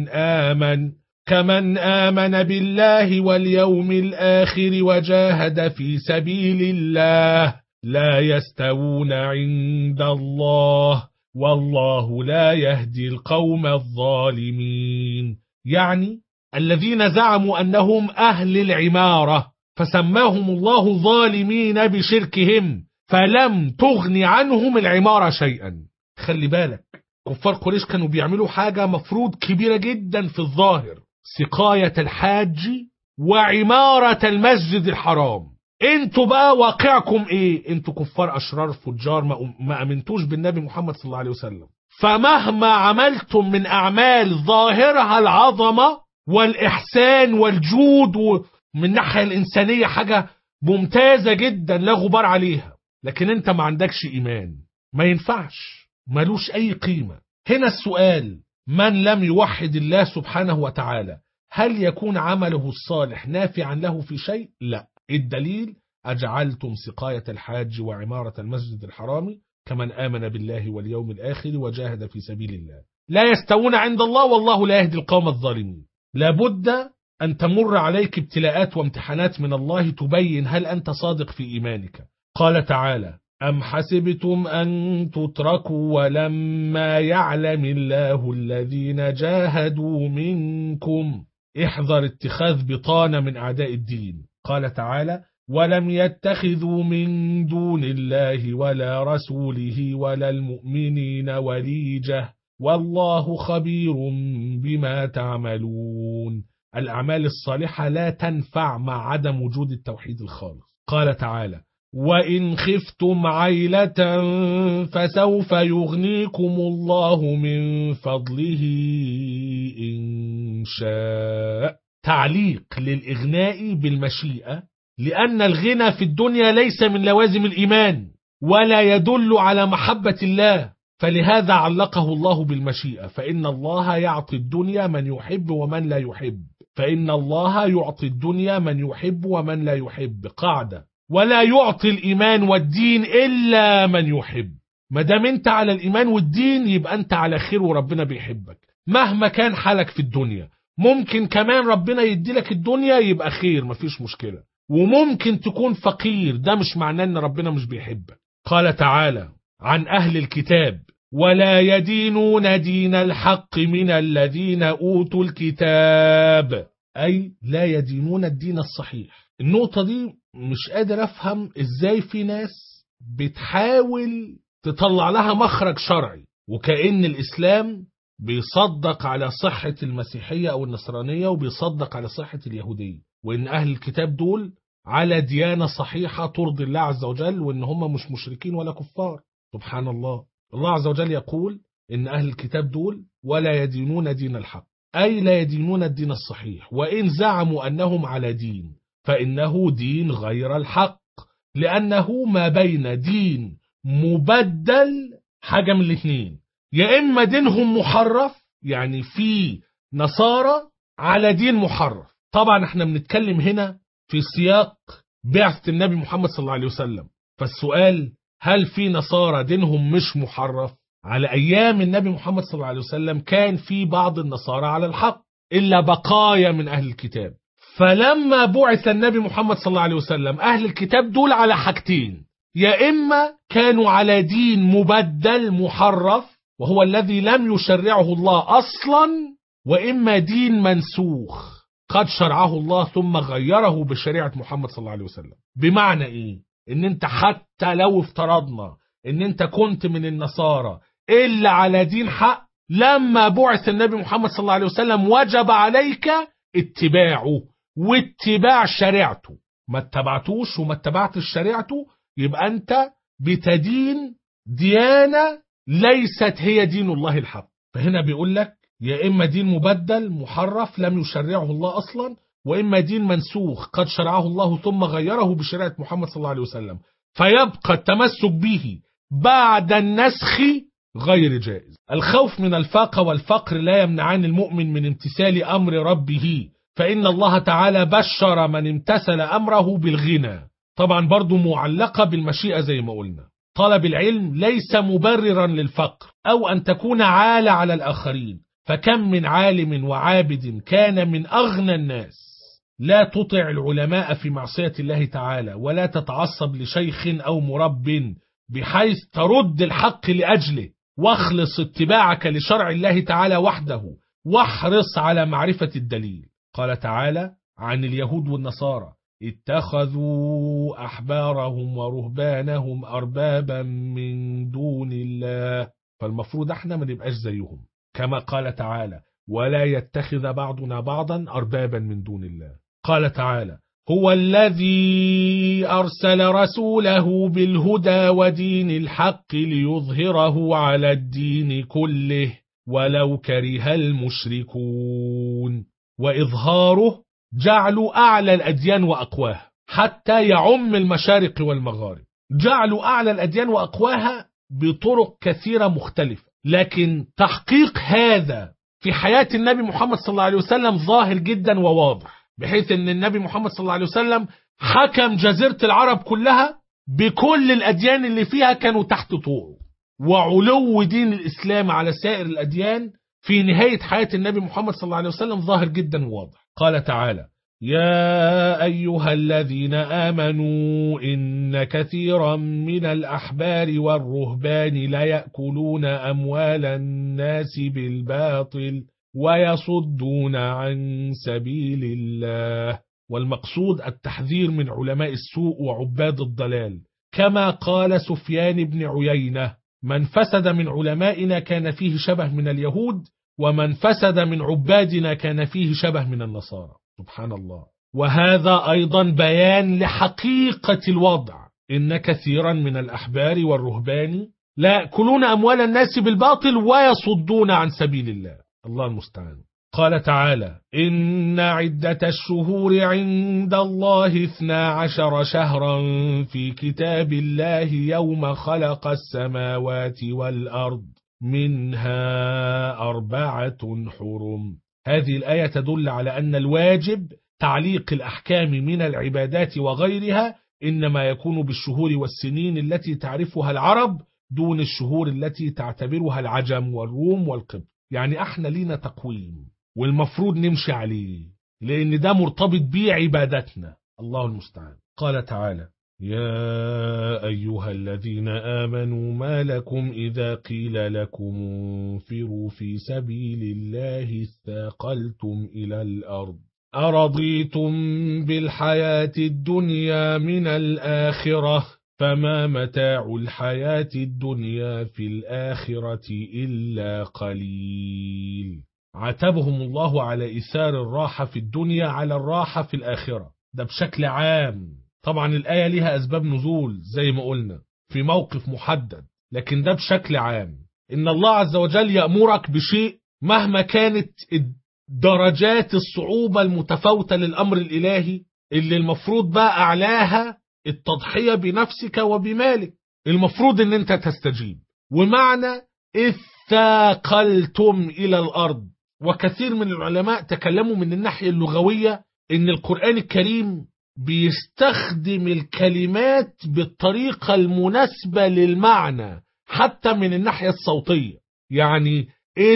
[SPEAKER 2] كمن آمن بالله واليوم الآخر وجاهد في سبيل الله لا يستوون عند الله والله لا يهدي القوم الظالمين. يعني الذين زعموا أنهم أهل العمارة فسماهم الله ظالمين بشركهم، فلم تغني عنهم العمارة شيئا. خلي بالك، كفار قريش كانوا بيعملوا حاجة مفروض كبيرة جدا في الظاهر: سقاية الحاج وعمارة المسجد الحرام. انتوا بقى واقعكم ايه؟ انتوا كفار اشرار فجار، ما امنتوش بالنبي محمد صلى الله عليه وسلم، فمهما عملتم من اعمال ظاهرها العظمة والاحسان والجود ومن الناحية الانسانية حاجة ممتازة جدا لا غبار عليها، لكن انت ما عندكش ايمان، ما ينفعش، ملوش اي قيمة. هنا السؤال: من لم يوحد الله سبحانه وتعالى هل يكون عمله الصالح نافعا له في شيء؟ لا. الدليل: أجعلتم سقاية الحاج وعمارة المسجد الحرام كمن آمن بالله واليوم الآخر وجاهد في سبيل الله لا يستوون عند الله والله لا يهدي القوم الظالمين. لابد أن تمر عليك ابتلاءات وامتحانات من الله تبين هل أنت صادق في إيمانك. قال تعالى: أم حسبتم أن تتركوا ولما يعلم الله الذين جاهدوا منكم. احذر اتخاذ بطانة من أعداء الدين. قال تعالى: ولم يتخذوا من دون الله ولا رسوله ولا المؤمنين وليجة والله خبير بما تعملون. الأعمال الصالحة لا تنفع مع عدم وجود التوحيد الخالص. قال تعالى: وإن خفتم عيلة فسوف يغنيكم الله من فضله إن شاء. تعليق للإغناء بالمشيئة، لأن الغنى في الدنيا ليس من لوازم الإيمان ولا يدل على محبة الله، فلهذا علقه الله بالمشيئة، فإن الله يعطي الدنيا من يحب ومن لا يحب، فإن الله يعطي الدنيا من يحب ومن لا يحب، قاعدة، ولا يعطي الإيمان والدين إلا من يحب. ما دام انت على الإيمان والدين يبقى انت على خير وربنا بيحبك مهما كان حالك في الدنيا. ممكن كمان ربنا يديلك الدنيا يبقى خير مفيش مشكلة، وممكن تكون فقير، ده مش معناه ان ربنا مش بيحبك. قال تعالى عن أهل الكتاب: ولا يدينون دين الحق من الذين أوتوا الكتاب، أي لا يدينون الدين الصحيح. النقطة دي مش قادر أفهم إزاي في ناس بتحاول تطلع لها مخرج شرعي، وكأن الإسلام بيصدق على صحة المسيحية أو النصرانية وبيصدق على صحة اليهودية، وإن أهل الكتاب دول على ديانة صحيحة ترضي الله عز وجل، وإن هم مش مشركين ولا كفار. سبحان الله. الله عز وجل يقول إن أهل الكتاب دول ولا يدينون دين الحق، أي لا يدينون الدين الصحيح، وإن زعموا أنهم على دين فإنه دين غير الحق، لأنه ما بين دين مبدل، حاجة من الاثنين، يا إما دينهم محرف، يعني في نصارى على دين محرف. طبعا احنا بنتكلم هنا في سياق بعثة النبي محمد صلى الله عليه وسلم، فالسؤال هل في نصارى دينهم مش محرف؟ على أيام النبي محمد صلى الله عليه وسلم كان في بعض النصارى على الحق إلا بقايا من أهل الكتاب. فلما بعث النبي محمد صلى الله عليه وسلم أهل الكتاب دول على حاجتين: يا إما كانوا على دين مبدل محرف وهو الذي لم يشرعه الله أصلا، وإما دين منسوخ قد شرعه الله ثم غيره بشريعة محمد صلى الله عليه وسلم. بمعنى إيه؟ إن أنت حتى لو افترضنا إن أنت كنت من النصارى إلا على دين حق، لما بعث النبي محمد صلى الله عليه وسلم وجب عليك اتباعه واتباع شريعته. ما اتبعتوش وما اتبعتش شريعته يبقى أنت بتدين ديانة ليست هي دين الله الحق. فهنا بيقول لك يا إما دين مبدل محرف لم يشرعه الله أصلا، وإما دين منسوخ قد شرعه الله ثم غيره بشريعة محمد صلى الله عليه وسلم، فيبقى التمسك به بعد النسخ غير جائز. الخوف من الفاقة والفقر لا يمنعان المؤمن من امتثال أمر ربه، فإن الله تعالى بشر من امتثل أمره بالغنى. طبعا برضو معلقة بالمشيئة زي ما قلنا. طلب العلم ليس مبررا للفقر أو أن تكون عالة على الآخرين، فكم من عالم وعابد كان من أغنى الناس. لا تطع العلماء في معصية الله تعالى، ولا تتعصب لشيخ أو مرب بحيث ترد الحق لأجله، واخلص اتباعك لشرع الله تعالى وحده، واحرص على معرفة الدليل. قال تعالى عن اليهود والنصارى: اتخذوا أحبارهم ورهبانهم أربابا من دون الله. فالمفروض احنا ما نبقاش زيهم، كما قال تعالى: ولا يتخذ بعضنا بعضا أربابا من دون الله. قال تعالى: هو الذي أرسل رسوله بالهدى ودين الحق ليظهره على الدين كله ولو كره المشركون. وإظهاره جعلوا أعلى الأديان وأقواها حتى يعم المشارق والمغارب. جعلوا أعلى الأديان وأقواها بطرق كثيرة مختلفة، لكن تحقيق هذا في حياة النبي محمد صلى الله عليه وسلم ظاهر جدا وواضح، بحيث أن النبي محمد صلى الله عليه وسلم حكم جزيرة العرب كلها بكل الأديان اللي فيها كانوا تحت طوعه، وعلو دين الإسلام على سائر الأديان في نهاية حياة النبي محمد صلى الله عليه وسلم ظاهر جدا وواضح. قال تعالى: يا أيها الذين آمنوا إن كثيرا من الأحبار والرهبان ليأكلون أموال الناس بالباطل ويصدون عن سبيل الله. والمقصود التحذير من علماء السوء وعباد الضلال، كما قال سفيان بن عيينة: من فسد من علمائنا كان فيه شبه من اليهود، ومن فسد من عبادنا كان فيه شبه من النصارى. سبحان الله. وهذا أيضا بيان لحقيقة الوضع، إن كثيرا من الأحبار والرهبان لا يأكلون أموال الناس بالباطل ويصدون عن سبيل الله. الله المستعان. قال تعالى: إن عدة الشهور عند الله 12 شهرا في كتاب الله يوم خلق السماوات والأرض منها 4 حرم. هذه الآية تدل على أن الواجب تعليق الأحكام من العبادات وغيرها إنما يكون بالشهور والسنين التي تعرفها العرب دون الشهور التي تعتبرها العجم والروم والقبط. يعني احنا لينا تقويم والمفروض نمشي عليه، لأن ده مرتبط بيه عبادتنا. الله المستعان. قال تعالى: يا أيها الذين آمنوا ما لكم إذا قيل لكم انفروا في سبيل الله اثاقلتم إلى الأرض أرضيتم بالحياة الدنيا من الآخرة فما متاع الحياة الدنيا في الآخرة إلا قليل. عاتبهم الله على إيثار الراحة في الدنيا على الراحة في الآخرة، ده بشكل عام. طبعا الآية لها أسباب نزول زي ما قلنا في موقف محدد، لكن ده بشكل عام. إن الله عز وجل يأمرك بشيء مهما كانت درجات الصعوبة المتفاوتة للأمر الإلهي، اللي المفروض بقى أعلاها التضحية بنفسك وبمالك، المفروض إن أنت تستجيب. ومعنى اثاقلتم إلى الأرض، وكثير من العلماء تكلموا من الناحية اللغوية إن القرآن الكريم بيستخدم الكلمات بالطريقة المناسبة للمعنى حتى من الناحية الصوتية. يعني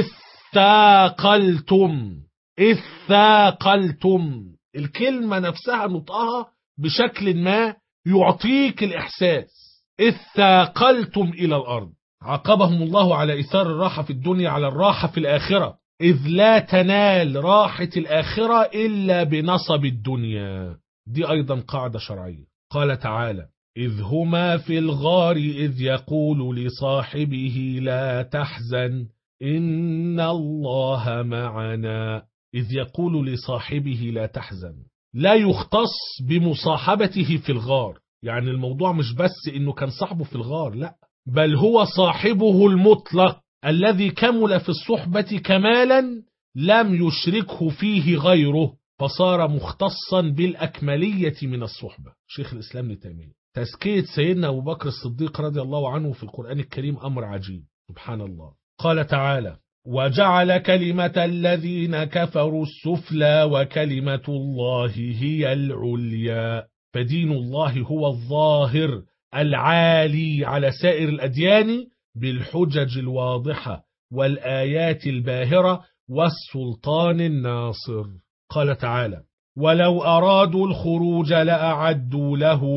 [SPEAKER 2] اثاقلتم الكلمة نفسها نطقها بشكل ما يعطيك الإحساس. اثاقلتم إلى الأرض. عاقبهم الله على إيثار الراحة في الدنيا على الراحة في الآخرة، إذ لا تنال راحة الآخرة إلا بنصب الدنيا. دي أيضا قاعدة شرعية. قال تعالى: إذ هما في الغار إذ يقول لصاحبه لا تحزن إن الله معنا. إذ يقول لصاحبه لا تحزن لا يختص بمصاحبته في الغار، يعني الموضوع مش بس إنه كان صاحبه في الغار، لا، بل هو صاحبه المطلق الذي كمل في الصحبة كمالا لم يشركه فيه غيره، فصار مختصا بالأكملية من الصحبة. شيخ الإسلام ابن تيمية. تزكية سيدنا أبو بكر الصديق رضي الله عنه في القرآن الكريم أمر عجيب سبحان الله. قال تعالى: وجعل كلمة الذين كفروا السفلى وكلمة الله هي العليا. فدين الله هو الظاهر العالي على سائر الأديان بالحجج الواضحة والآيات الباهرة والسلطان الناصر. قال تعالى: ولو أرادوا الخروج لأعدوا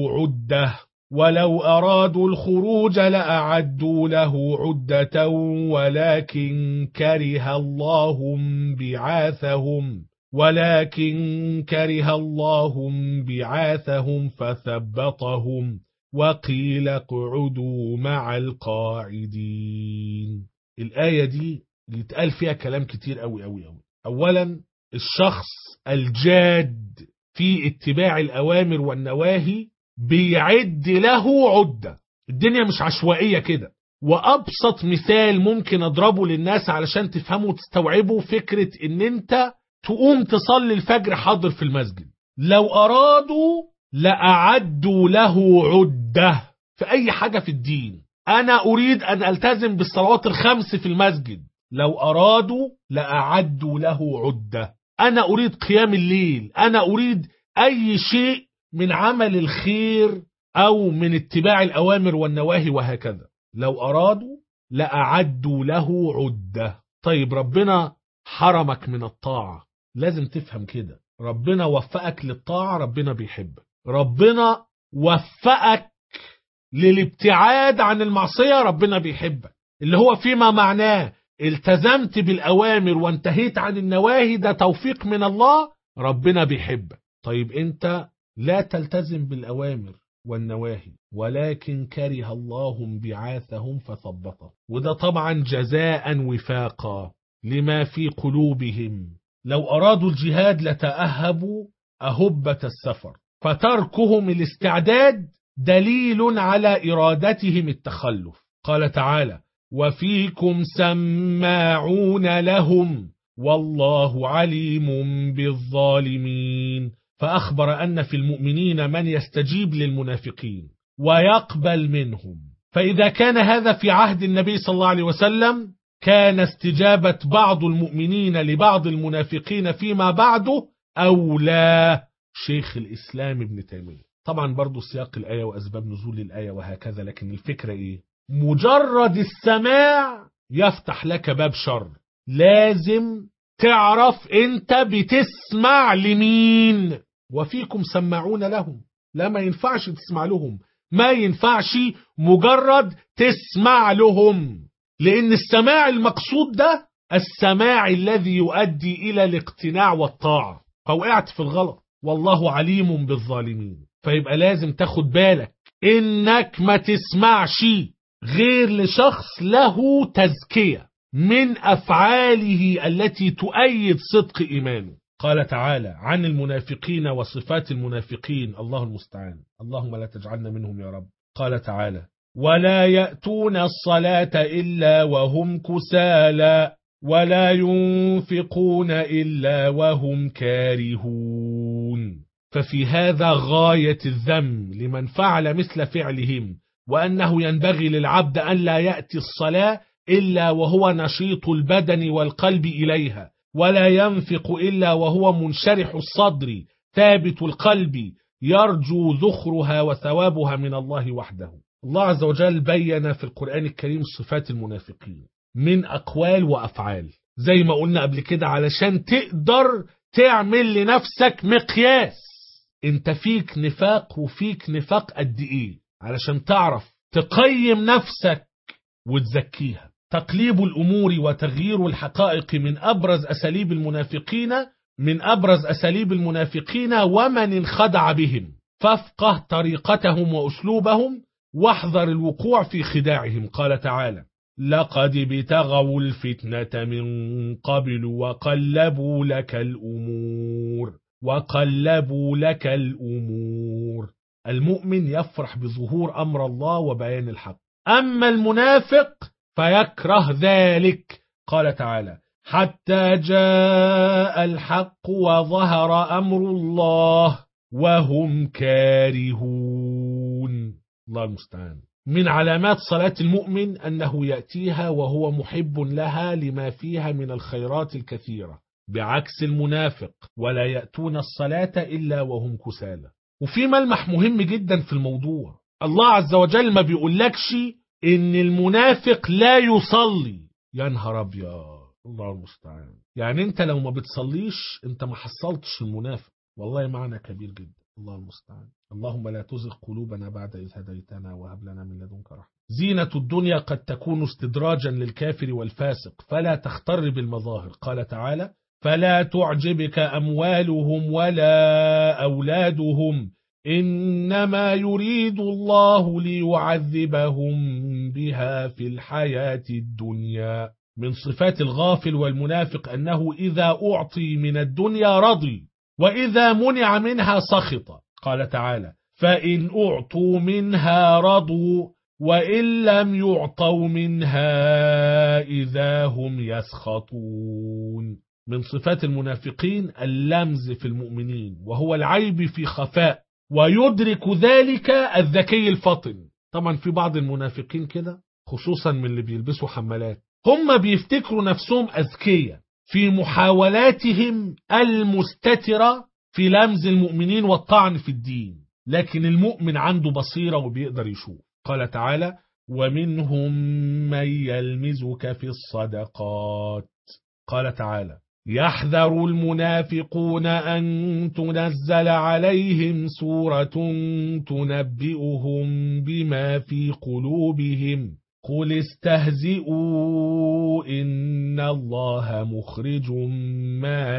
[SPEAKER 2] له عدة ولكن كره الله بعاثهم فثبطهم وقيل اقعدوا مع القاعدين. الآية دي يتقال فيها كلام كتير قوي قوي قوي. أولا، الشخص الجاد في اتباع الأوامر والنواهي بيعد له عدة. الدنيا مش عشوائية كده. وأبسط مثال ممكن أضربه للناس علشان تفهموا وتستوعبوا فكرة إن أنت تقوم تصلي الفجر حاضر في المسجد. لو أرادوا لأعدوا له عدة في أي حاجة في الدين. أنا أريد أن ألتزم بالصلوات الخمس في المسجد، لو أرادوا لأعدوا له عدة. أنا أريد قيام الليل، أنا أريد أي شيء من عمل الخير أو من اتباع الأوامر والنواهي وهكذا. لو أرادوا لأعدوا له عدة. طيب ربنا حرمك من الطاعة، لازم تفهم كده. ربنا وفقك للطاعة، ربنا بيحبك. ربنا وفقك للابتعاد عن المعصية، ربنا بيحبك. اللي هو فيما معناه التزمت بالأوامر وانتهيت عن النواهي، ده توفيق من الله، ربنا بيحبك. طيب انت لا تلتزم بالأوامر والنواهي ولكن كره الله انبعاثهم فثبطهم، وده طبعا جزاء وفاقا لما في قلوبهم. لو أرادوا الجهاد لتأهبوا أهبة السفر، فتركهم الاستعداد دليل على إرادتهم التخلف. قال تعالى: وفيكم سماعون لهم والله عليم بالظالمين. فأخبر أن في المؤمنين من يستجيب للمنافقين ويقبل منهم. فإذا كان هذا في عهد النبي صلى الله عليه وسلم، كان استجابة بعض المؤمنين لبعض المنافقين فيما بعده أولى. شيخ الإسلام ابن تيمية. طبعا برضو سياق الآية وأسباب نزول الآية وهكذا، لكن الفكرة إيه؟ مجرد السماع يفتح لك باب شر. لازم تعرف انت بتسمع لمين. وفيكم سماعون لهم. لا، ما ينفعش تسمع لهم، ما ينفعش مجرد تسمع لهم، لأن السماع المقصود ده السماع الذي يؤدي إلى الاقتناع والطاعة، فوقعت في الغلط. والله عليم بالظالمين. فيبقى لازم تاخد بالك إنك ما تسمعش غير لشخص له تزكية من أفعاله التي تؤيد صدق إيمانه. قال تعالى عن المنافقين وصفات المنافقين، الله المستعان، اللهم لا تجعلنا منهم يا رب. قال تعالى: ولا يأتون الصلاة إلا وهم كسالى ولا ينفقون إلا وهم كارهون. ففي هذا غاية الذم لمن فعل مثل فعلهم، وأنه ينبغي للعبد أن لا يأتي الصلاة إلا وهو نشيط البدن والقلب إليها، ولا ينفق إلا وهو منشرح الصدر ثابت القلب يرجو ذخرها وثوابها من الله وحده. الله عز وجل بين في القرآن الكريم صفات المنافقين من أقوال وأفعال، زي ما قلنا قبل كده، علشان تقدر تعمل لنفسك مقياس انت فيك نفاق وفيك نفاق قد ايه، علشان تعرف تقيم نفسك وتزكيها. تقليب الأمور وتغيير الحقائق من أبرز أساليب المنافقين ومن انخدع بهم، فافقه طريقتهم وأسلوبهم واحذر الوقوع في خداعهم. قال تعالى: لقد ابتغوا الفتنة من قبل وقلبوا لك الأمور. المؤمن يفرح بظهور أمر الله وبيان الحق، أما المنافق فيكره ذلك. قال تعالى: حتى جاء الحق وظهر أمر الله وهم كارهون. الله المستعان. من علامات صلاة المؤمن أنه يأتيها وهو محب لها لما فيها من الخيرات الكثيرة، بعكس المنافق: ولا يأتون الصلاة إلا وهم كسالى. وفي ملمح مهم جدا في الموضوع، الله عز وجل ما بيقولكش إن المنافق لا يصلي. يا نهار أبيض، الله المستعان. يعني أنت لو ما بتصليش أنت ما حصلتش المنافق، والله معنى كبير جدا. الله المستعان. اللهم لا تزغ قلوبنا بعد إذ هديتنا وهب لنا من لدنك رحمة. زينة الدنيا قد تكون استدراجا للكافر والفاسق، فلا تختر بالمظاهر. قال تعالى: فلا تعجبك أموالهم ولا أولادهم إنما يريد الله ليعذبهم بها في الحياة الدنيا. من صفات الغافل والمنافق أنه إذا أعطي من الدنيا رضي، وإذا منع منها سخط. قال تعالى: فإن أعطوا منها رضوا وإن لم يعطوا منها إذا هم يسخطون. من صفات المنافقين اللمز في المؤمنين، وهو العيب في خفاء، ويدرك ذلك الذكي الفطن. طبعا في بعض المنافقين كده، خصوصا من اللي بيلبسوا حمالات، هم بيفتكروا نفسهم أذكياء في محاولاتهم المستترة في لمز المؤمنين والطعن في الدين، لكن المؤمن عنده بصيرة وبيقدر يشوف. قال تعالى: ومنهم من يلمزك في الصدقات. قال تعالى: يحذر المنافقون أن تنزل عليهم سورة تنبئهم بما في قلوبهم قل استهزئوا إن الله مخرج ما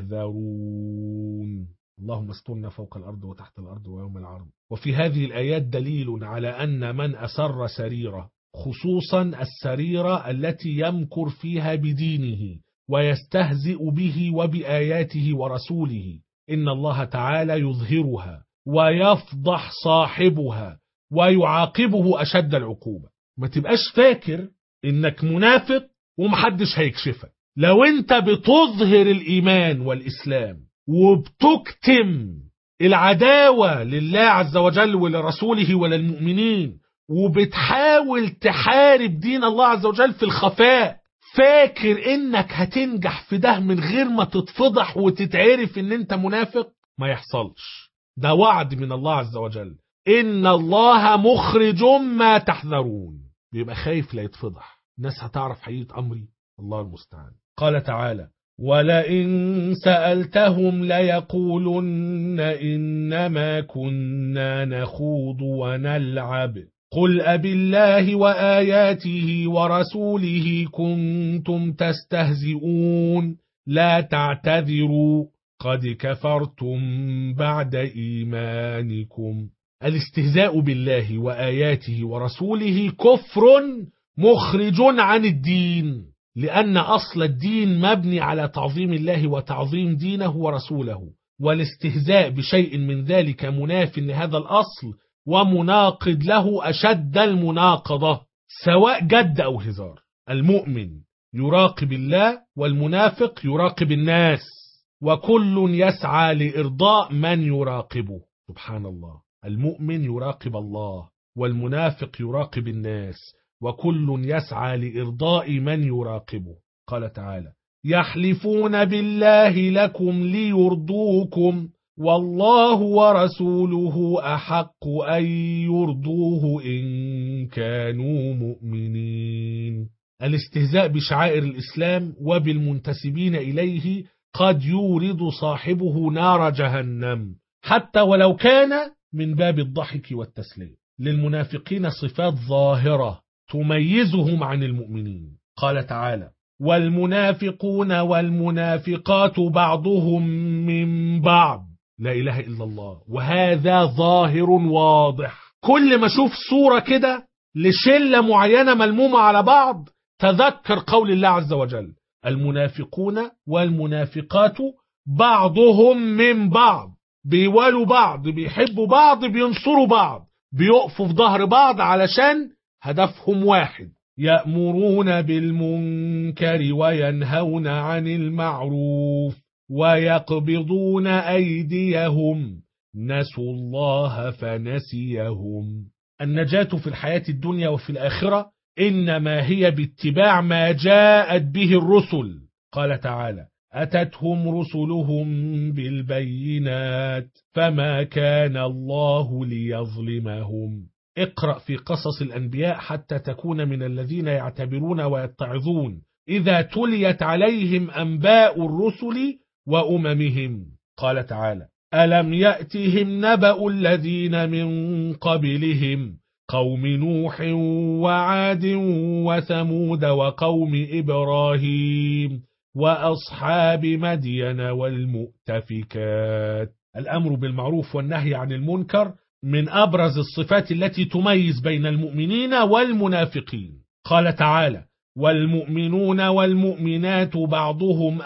[SPEAKER 2] تحذرون. اللهم استرنا فوق الأرض وتحت الأرض ويوم العرض. وفي هذه الآيات دليل على أن من أسر سريرة، خصوصا السريرة التي يمكر فيها بدينه ويستهزئ به وبآياته ورسوله، إن الله تعالى يظهرها ويفضح صاحبها ويعاقبه أشد العقوبة. ما تبقاش فاكر إنك منافق ومحدش هيكشفك. لو أنت بتظهر الإيمان والإسلام وبتكتم العداوة لله عز وجل ولرسوله وللمؤمنين، وبتحاول تحارب دين الله عز وجل في الخفاء، فاكر انك هتنجح في ده من غير ما تتفضح وتتعرف ان انت منافق؟ ما يحصلش. ده وعد من الله عز وجل: ان الله مخرج ما تحذرون. بيبقى خايف لا يتفضح، الناس هتعرف حقيقة أمري. الله المستعان. قال تعالى: ولئن سألتهم ليقولن إنما كنا نخوض ونلعب قل أبالله وآياته ورسوله كنتم تستهزئون لا تعتذروا قد كفرتم بعد إيمانكم. الاستهزاء بالله وآياته ورسوله كفر مخرج عن الدين، لأن أصل الدين مبني على تعظيم الله وتعظيم دينه ورسوله، والاستهزاء بشيء من ذلك مناف لهذا الأصل ومناقض له أشد المناقضة، سواء جد أو هزار. المؤمن يراقب الله والمنافق يراقب الناس، وكل يسعى لإرضاء من يراقبه. سبحان الله. المؤمن يراقب الله والمنافق يراقب الناس، وكل يسعى لإرضاء من يراقبه. قال تعالى: يحلفون بالله لكم ليرضوكم والله ورسوله أحق أن يرضوه إن كانوا مؤمنين. الاستهزاء بشعائر الإسلام وبالمنتسبين إليه قد يورد صاحبه نار جهنم، حتى ولو كان من باب الضحك والتسلية. للمنافقين صفات ظاهرة تميزهم عن المؤمنين. قال تعالى: والمنافقون والمنافقات بعضهم من بعض. لا إله إلا الله. وهذا ظاهر واضح. كل ما شوف صورة كده لشلة معينة ملمومة على بعض، تذكر قول الله عز وجل: المنافقون والمنافقات بعضهم من بعض. بيوالوا بعض، بيحبوا بعض، بينصروا بعض، بيقفوا في ظهر بعض علشان هدفهم واحد. يأمرون بالمنكر وينهون عن المعروف ويقبضون أيديهم نسوا الله فنسيهم. النجاة في الحياة الدنيا وفي الآخرة إنما هي باتباع ما جاءت به الرسل. قال تعالى: أتتهم رسلهم بالبينات فما كان الله ليظلمهم. اقرأ في قصص الأنبياء حتى تكون من الذين يعتبرون ويتعظون إذا تليت عليهم أنباء الرسل وأممهم. قال تعالى: ألم يأتهم نبأ الذين من قبلهم قوم نوح وعاد وثمود وقوم إبراهيم وأصحاب مدين والمؤتفكات. الأمر بالمعروف والنهي عن المنكر من أبرز الصفات التي تميز بين المؤمنين والمنافقين. قال تعالى: والمؤمنون والمؤمنات بعضهم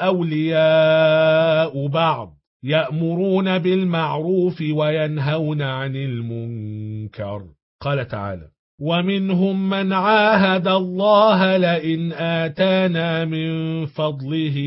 [SPEAKER 2] أولياء بعض يأمرون بالمعروف وينهون عن المنكر. قال تعالى: ومنهم من عاهد الله لئن آتانا من فضله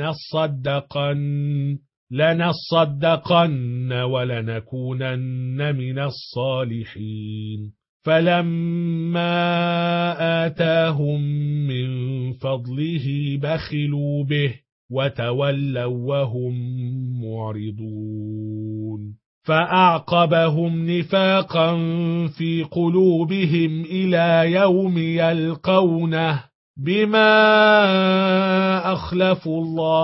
[SPEAKER 2] لنصدقن ولنكونن من الصالحين فلما آتاهم من فضله بخلوا به وتولوا وهم معرضون فأعقبهم نفاقا في قلوبهم إلى يوم يلقونه بما أخلفوا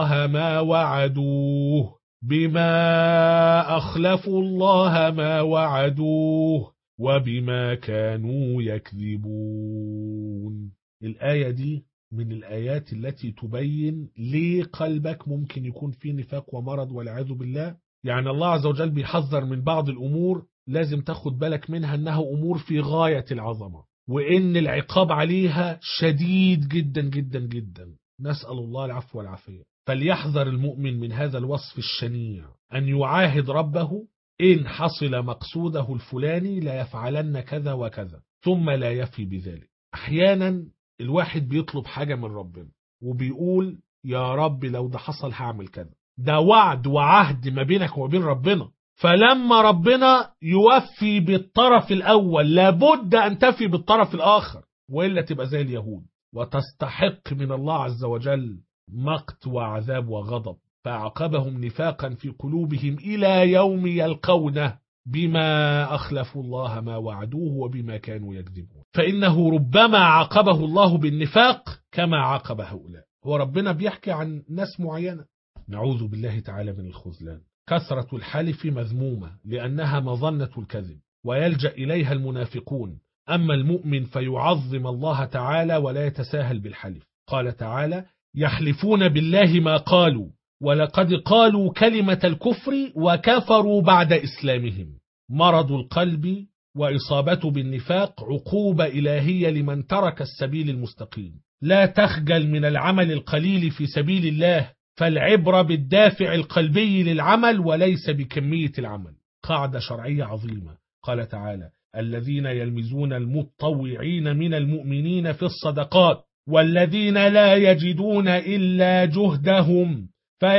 [SPEAKER 2] الله ما وعدوه وبما كانوا يكذبون. الآية دي من الآيات التي تبين ليه قلبك ممكن يكون فيه نفاق ومرض والعياذ بالله. يعني الله عز وجل بيحذر من بعض الأمور لازم تاخد بالك منها أنها أمور في غاية العظمة، وإن العقاب عليها شديد جدا جدا جدا. نسأل الله العفو والعافية. فليحذر المؤمن من هذا الوصف الشنيع، أن يعاهد ربه إن حصل مقصوده الفلاني لا يفعلن كذا وكذا ثم لا يفي بذلك. أحيانا الواحد بيطلب حاجة من ربنا وبيقول يا رب لو ده حصل هعمل كذا. ده وعد وعهد ما بينك وبين ربنا، فلما ربنا يوفي بالطرف الأول لابد أن تفي بالطرف الآخر، وإلا تبقى زي اليهود وتستحق من الله عز وجل مقت وعذاب وغضب. فأعقبهم نفاقا في قلوبهم إلى يوم يلقونه بما أخلفوا الله ما وعدوه وبما كانوا يكذبون. فإنه ربما عاقبه الله بالنفاق كما عاقب هؤلاء. هو ربنا بيحكي عن ناس معينة. نعوذ بالله تعالى من الخذلان. كثرة الحلف مذمومة لأنها مظنة الكذب ويلجأ إليها المنافقون. أما المؤمن فيعظم الله تعالى ولا يتساهل بالحلف. قال تعالى: يحلفون بالله ما قالوا ولقد قالوا كلمة الكفر وكفروا بعد إسلامهم. مرض القلب وإصابته بالنفاق عقوبة إلهية لمن ترك السبيل المستقيم. لا تخجل من العمل القليل في سبيل الله، فالعبرة بالدافع القلبي للعمل وليس بكمية العمل. قاعدة شرعية عظيمة. قال تعالى: الذين يلمزون المتطوعين من المؤمنين في الصدقات والذين لا يجدون إلا جهدهم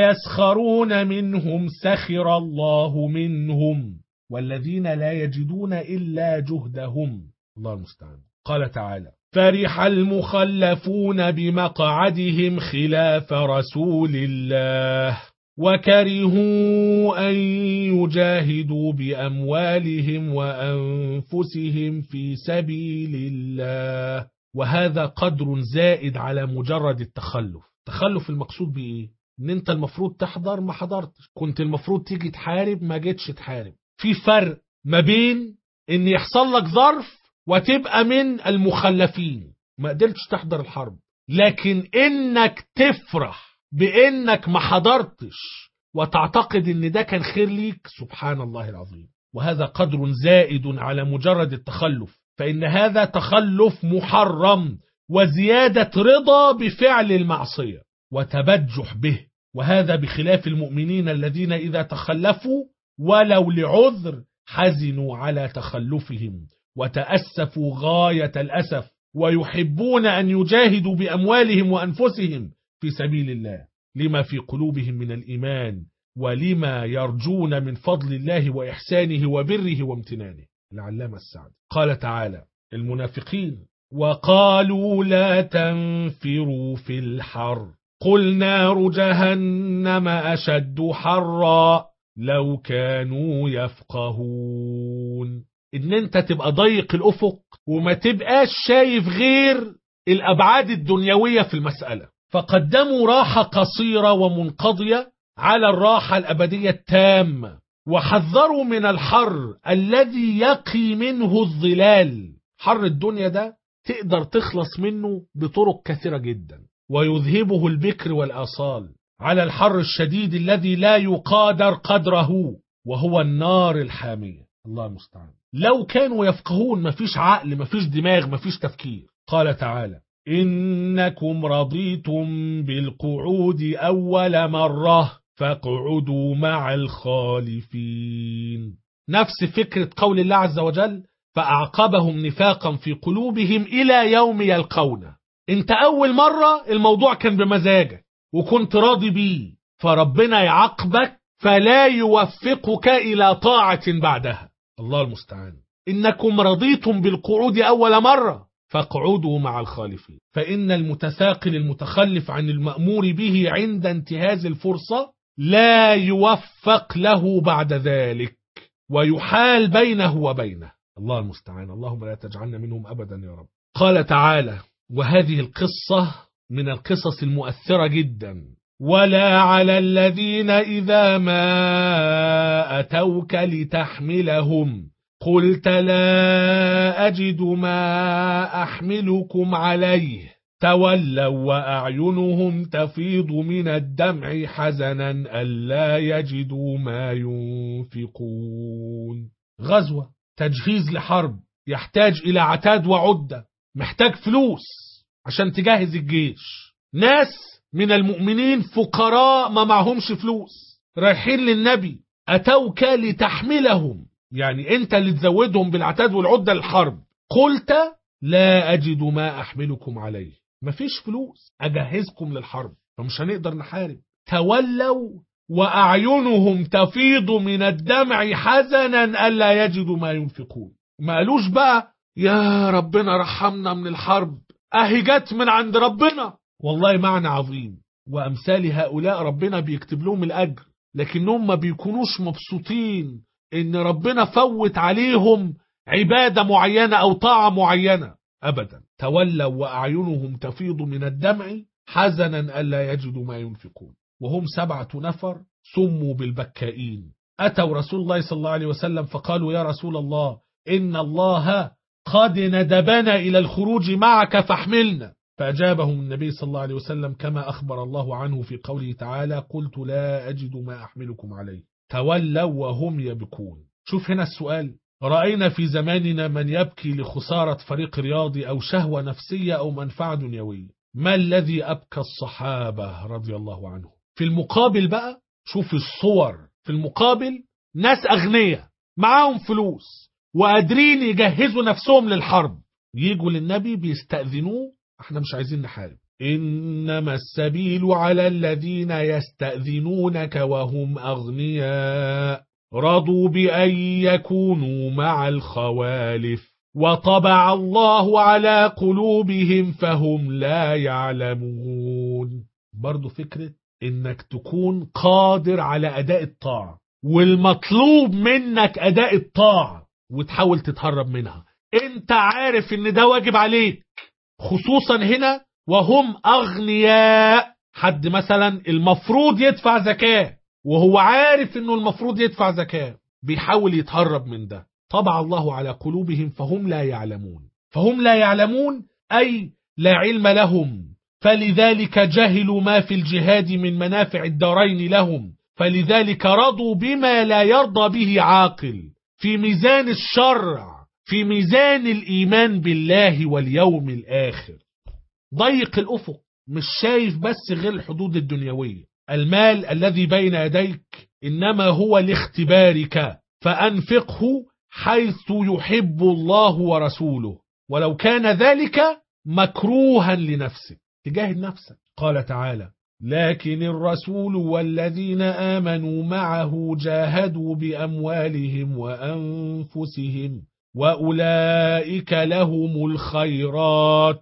[SPEAKER 2] فيسخرون منهم سخر الله منهم والذين لا يجدون إلا جهدهم. الله المستعان. قال تعالى: فرح المخلفون بمقعدهم خلاف رسول الله وكرهوا أن يجاهدوا بأموالهم وأنفسهم في سبيل الله. وهذا قدر زائد على مجرد التخلف. تخلف المقصود بإيه؟ إن أنت المفروض تحضر ما حضرتش، كنت المفروض تيجي تحارب ما جيتش تحارب. في فرق ما بين إن يحصل لك ظرف وتبقى من المخلفين ما قدرتش تحضر الحرب، لكن إنك تفرح بإنك ما حضرتش وتعتقد إن ده كان خير ليك، سبحان الله العظيم. وهذا قدر زائد على مجرد التخلف، فإن هذا تخلف محرم وزيادة رضا بفعل المعصية وتبجح به. وهذا بخلاف المؤمنين الذين إذا تخلفوا ولو لعذر حزنوا على تخلفهم وتأسفوا غاية الأسف ويحبون أن يجاهدوا بأموالهم وأنفسهم في سبيل الله لما في قلوبهم من الإيمان ولما يرجون من فضل الله وإحسانه وبره وامتنانه. العلامة السعدي قال تعالى: المنافقين وقالوا لا تنفروا في الحر قل نار جهنم أشد حرا لو كانوا يفقهون. إن أنت تبقى ضيق الأفق وما تبقاش شايف غير الأبعاد الدنيوية في المسألة، فقدموا راحة قصيرة ومنقضية على الراحة الأبدية التامة، وحذروا من الحر الذي يقي منه الظلال. حر الدنيا ده تقدر تخلص منه بطرق كثيرة جدا، ويذهبه البكر والآصال على الحر الشديد الذي لا يقادر قدره وهو النار الحامية. الله المستعان. لو كانوا يفقهون، مفيش عقل، مفيش دماغ، مفيش تفكير. قال تعالى: إنكم رضيتم بالقعود أول مرة فاقعدوا مع الخالفين. نفس فكرة قول الله عز وجل: فأعقبهم نفاقا في قلوبهم إلى يوم يلقونه. انت أول مرة الموضوع كان بمزاجك وكنت راضي بيه، فربنا يعاقبك فلا يوفقك إلى طاعة بعدها. الله المستعان. إنكم رضيتم بالقعود أول مرة فاقعدوا مع الخالفين. فإن المتثاقل المتخلف عن المأمور به عند انتهاز الفرصة لا يوفق له بعد ذلك ويحال بينه وبينه. الله المستعان. اللهم لا تجعلنا منهم أبدا يا رب. قال تعالى: وهذه القصة من القصص المؤثرة جدا: ولا على الذين إذا ما أتوك لتحملهم قلت لا أجد ما أحملكم عليه تولوا وأعينهم تفيض من الدمع حزنا ألا يجدوا ما ينفقون. غزوة، تجهيز لحرب، يحتاج إلى عتاد وعدة، محتاج فلوس عشان تجهز الجيش. ناس من المؤمنين فقراء ما معهمش فلوس، رايحين للنبي: أتوك لتحملهم، يعني انت اللي تزودهم بالعتاد والعدة للحرب. قلت لا أجد ما أحملكم عليه، مفيش فلوس أجهزكم للحرب فمش هنقدر نحارب. تولوا وأعينهم تفيض من الدمع حزنا ألا يجدوا ما ينفقون. ما قالوش بقى يا ربنا رحمنا من الحرب، أهي جت من عند ربنا. والله معنى عظيم. وأمثال هؤلاء ربنا بيكتب لهم الأجر، لكنهم ما بيكونوش مبسوطين إن ربنا فوت عليهم عبادة معينة أو طاعة معينة، أبدا. تولوا وأعينهم تفيض من الدمع حزنا ألا يجدوا ما ينفقون، وهم 7 نفر سموا بالبكائين أتوا رسول الله صلى الله عليه وسلم فقالوا: يا رسول الله، إن الله قد ندبنا إلى الخروج معك فاحملنا. فأجابهم النبي صلى الله عليه وسلم كما أخبر الله عنه في قوله تعالى: قلت لا أجد ما أحملكم عليه. تولوا وهم يبكون. شوف هنا السؤال: رأينا في زماننا من يبكي لخسارة فريق رياضي أو شهوة نفسية أو منفعة دنيوية. ما الذي أبكى الصحابة رضي الله عنهم؟ في المقابل بقى شوف الصور، في المقابل ناس أغنياء معاهم فلوس وقادرين يجهزوا نفسهم للحرب، يجوا للنبي بيستأذنوه: احنا مش عايزين نحارب. إنما السبيل على الذين يستأذنونك وهم أغنياء رضوا بأن يكونوا مع الخوالف وطبع الله على قلوبهم فهم لا يعلمون. برضو فكرة إنك تكون قادر على أداء الطاعة، والمطلوب منك أداء الطاعة، وتحاول تتهرب منها. انت عارف ان ده واجب عليك، خصوصا هنا وهم أغنياء. حد مثلا المفروض يدفع زكاة وهو عارف انه المفروض يدفع زكاة، بيحاول يتهرب من ده. طبع الله على قلوبهم فهم لا يعلمون. فهم لا يعلمون أي لا علم لهم، فلذلك جهلوا ما في الجهاد من منافع الدارين لهم، فلذلك رضوا بما لا يرضى به عاقل في ميزان الشرع، في ميزان الإيمان بالله واليوم الآخر. ضيق الأفق، مش شايف بس غير الحدود الدنيوية. المال الذي بين يديك إنما هو لاختبارك، فأنفقه حيث يحب الله ورسوله، ولو كان ذلك مكروها لنفسك، تجاهد نفسك. قال تعالى: لكن الرسول والذين آمنوا معه جاهدوا بأموالهم وأنفسهم وأولئك لهم الخيرات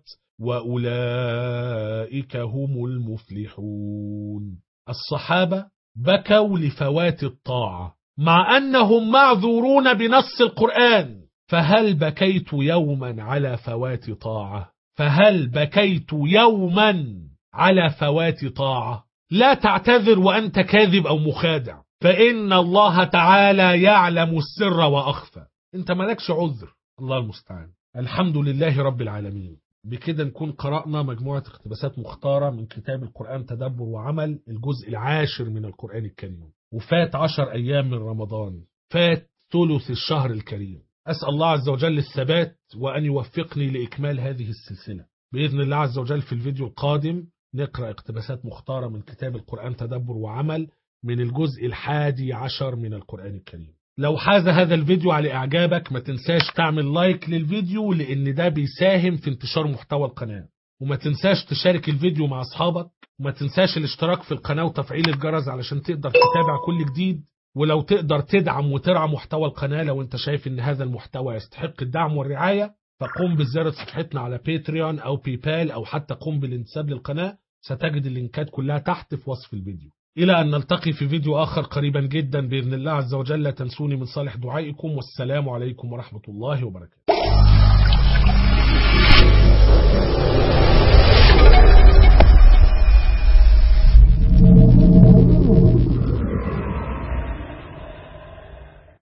[SPEAKER 2] وأولئك هم المفلحون. الصحابة بكوا لفوات الطاعة مع أنهم معذورون بنص القرآن. فهل بكيت يوما على فوات طاعة؟ فهل بكيت يوما على فوات طاعة؟ لا تعتذر وأنت كاذب أو مخادع، فإن الله تعالى يعلم السر وأخفى. أنت مالكش عذر، الله المستعان. الحمد لله رب العالمين. بكده نكون قرأنا مجموعة اقتباسات مختارة من كتاب القرآن تدبر وعمل، الجزء 10 من القرآن الكريم، وفات 10 أيام من رمضان، فات ثلث الشهر الكريم. أسأل الله عز وجل الثبات وأن يوفقني لإكمال هذه السلسلة بإذن الله عز وجل. في الفيديو القادم نقرأ اقتباسات مختارة من كتاب القرآن تدبر وعمل من الجزء 11 من القرآن الكريم. لو حاز هذا الفيديو على إعجابك ما تنساش تعمل لايك للفيديو، لأن ده بيساهم في انتشار محتوى القناة، وما تنساش تشارك الفيديو مع أصحابك، وما تنساش الاشتراك في القناة وتفعيل الجرس علشان تقدر تتابع كل جديد. ولو تقدر تدعم وترعى محتوى القناة، لو انت شايف ان هذا المحتوى يستحق الدعم والرعاية، فقم بزيارة صفحتنا على باتريون أو بيبال أو حتى قم بالانتساب للقناة. ستجد اللينكات كلها تحت في وصف الفيديو. إلى أن نلتقي في فيديو آخر قريبا جدا بإذن الله عز وجل. لا تنسوني من صالح دعائكم، والسلام عليكم ورحمة الله وبركاته.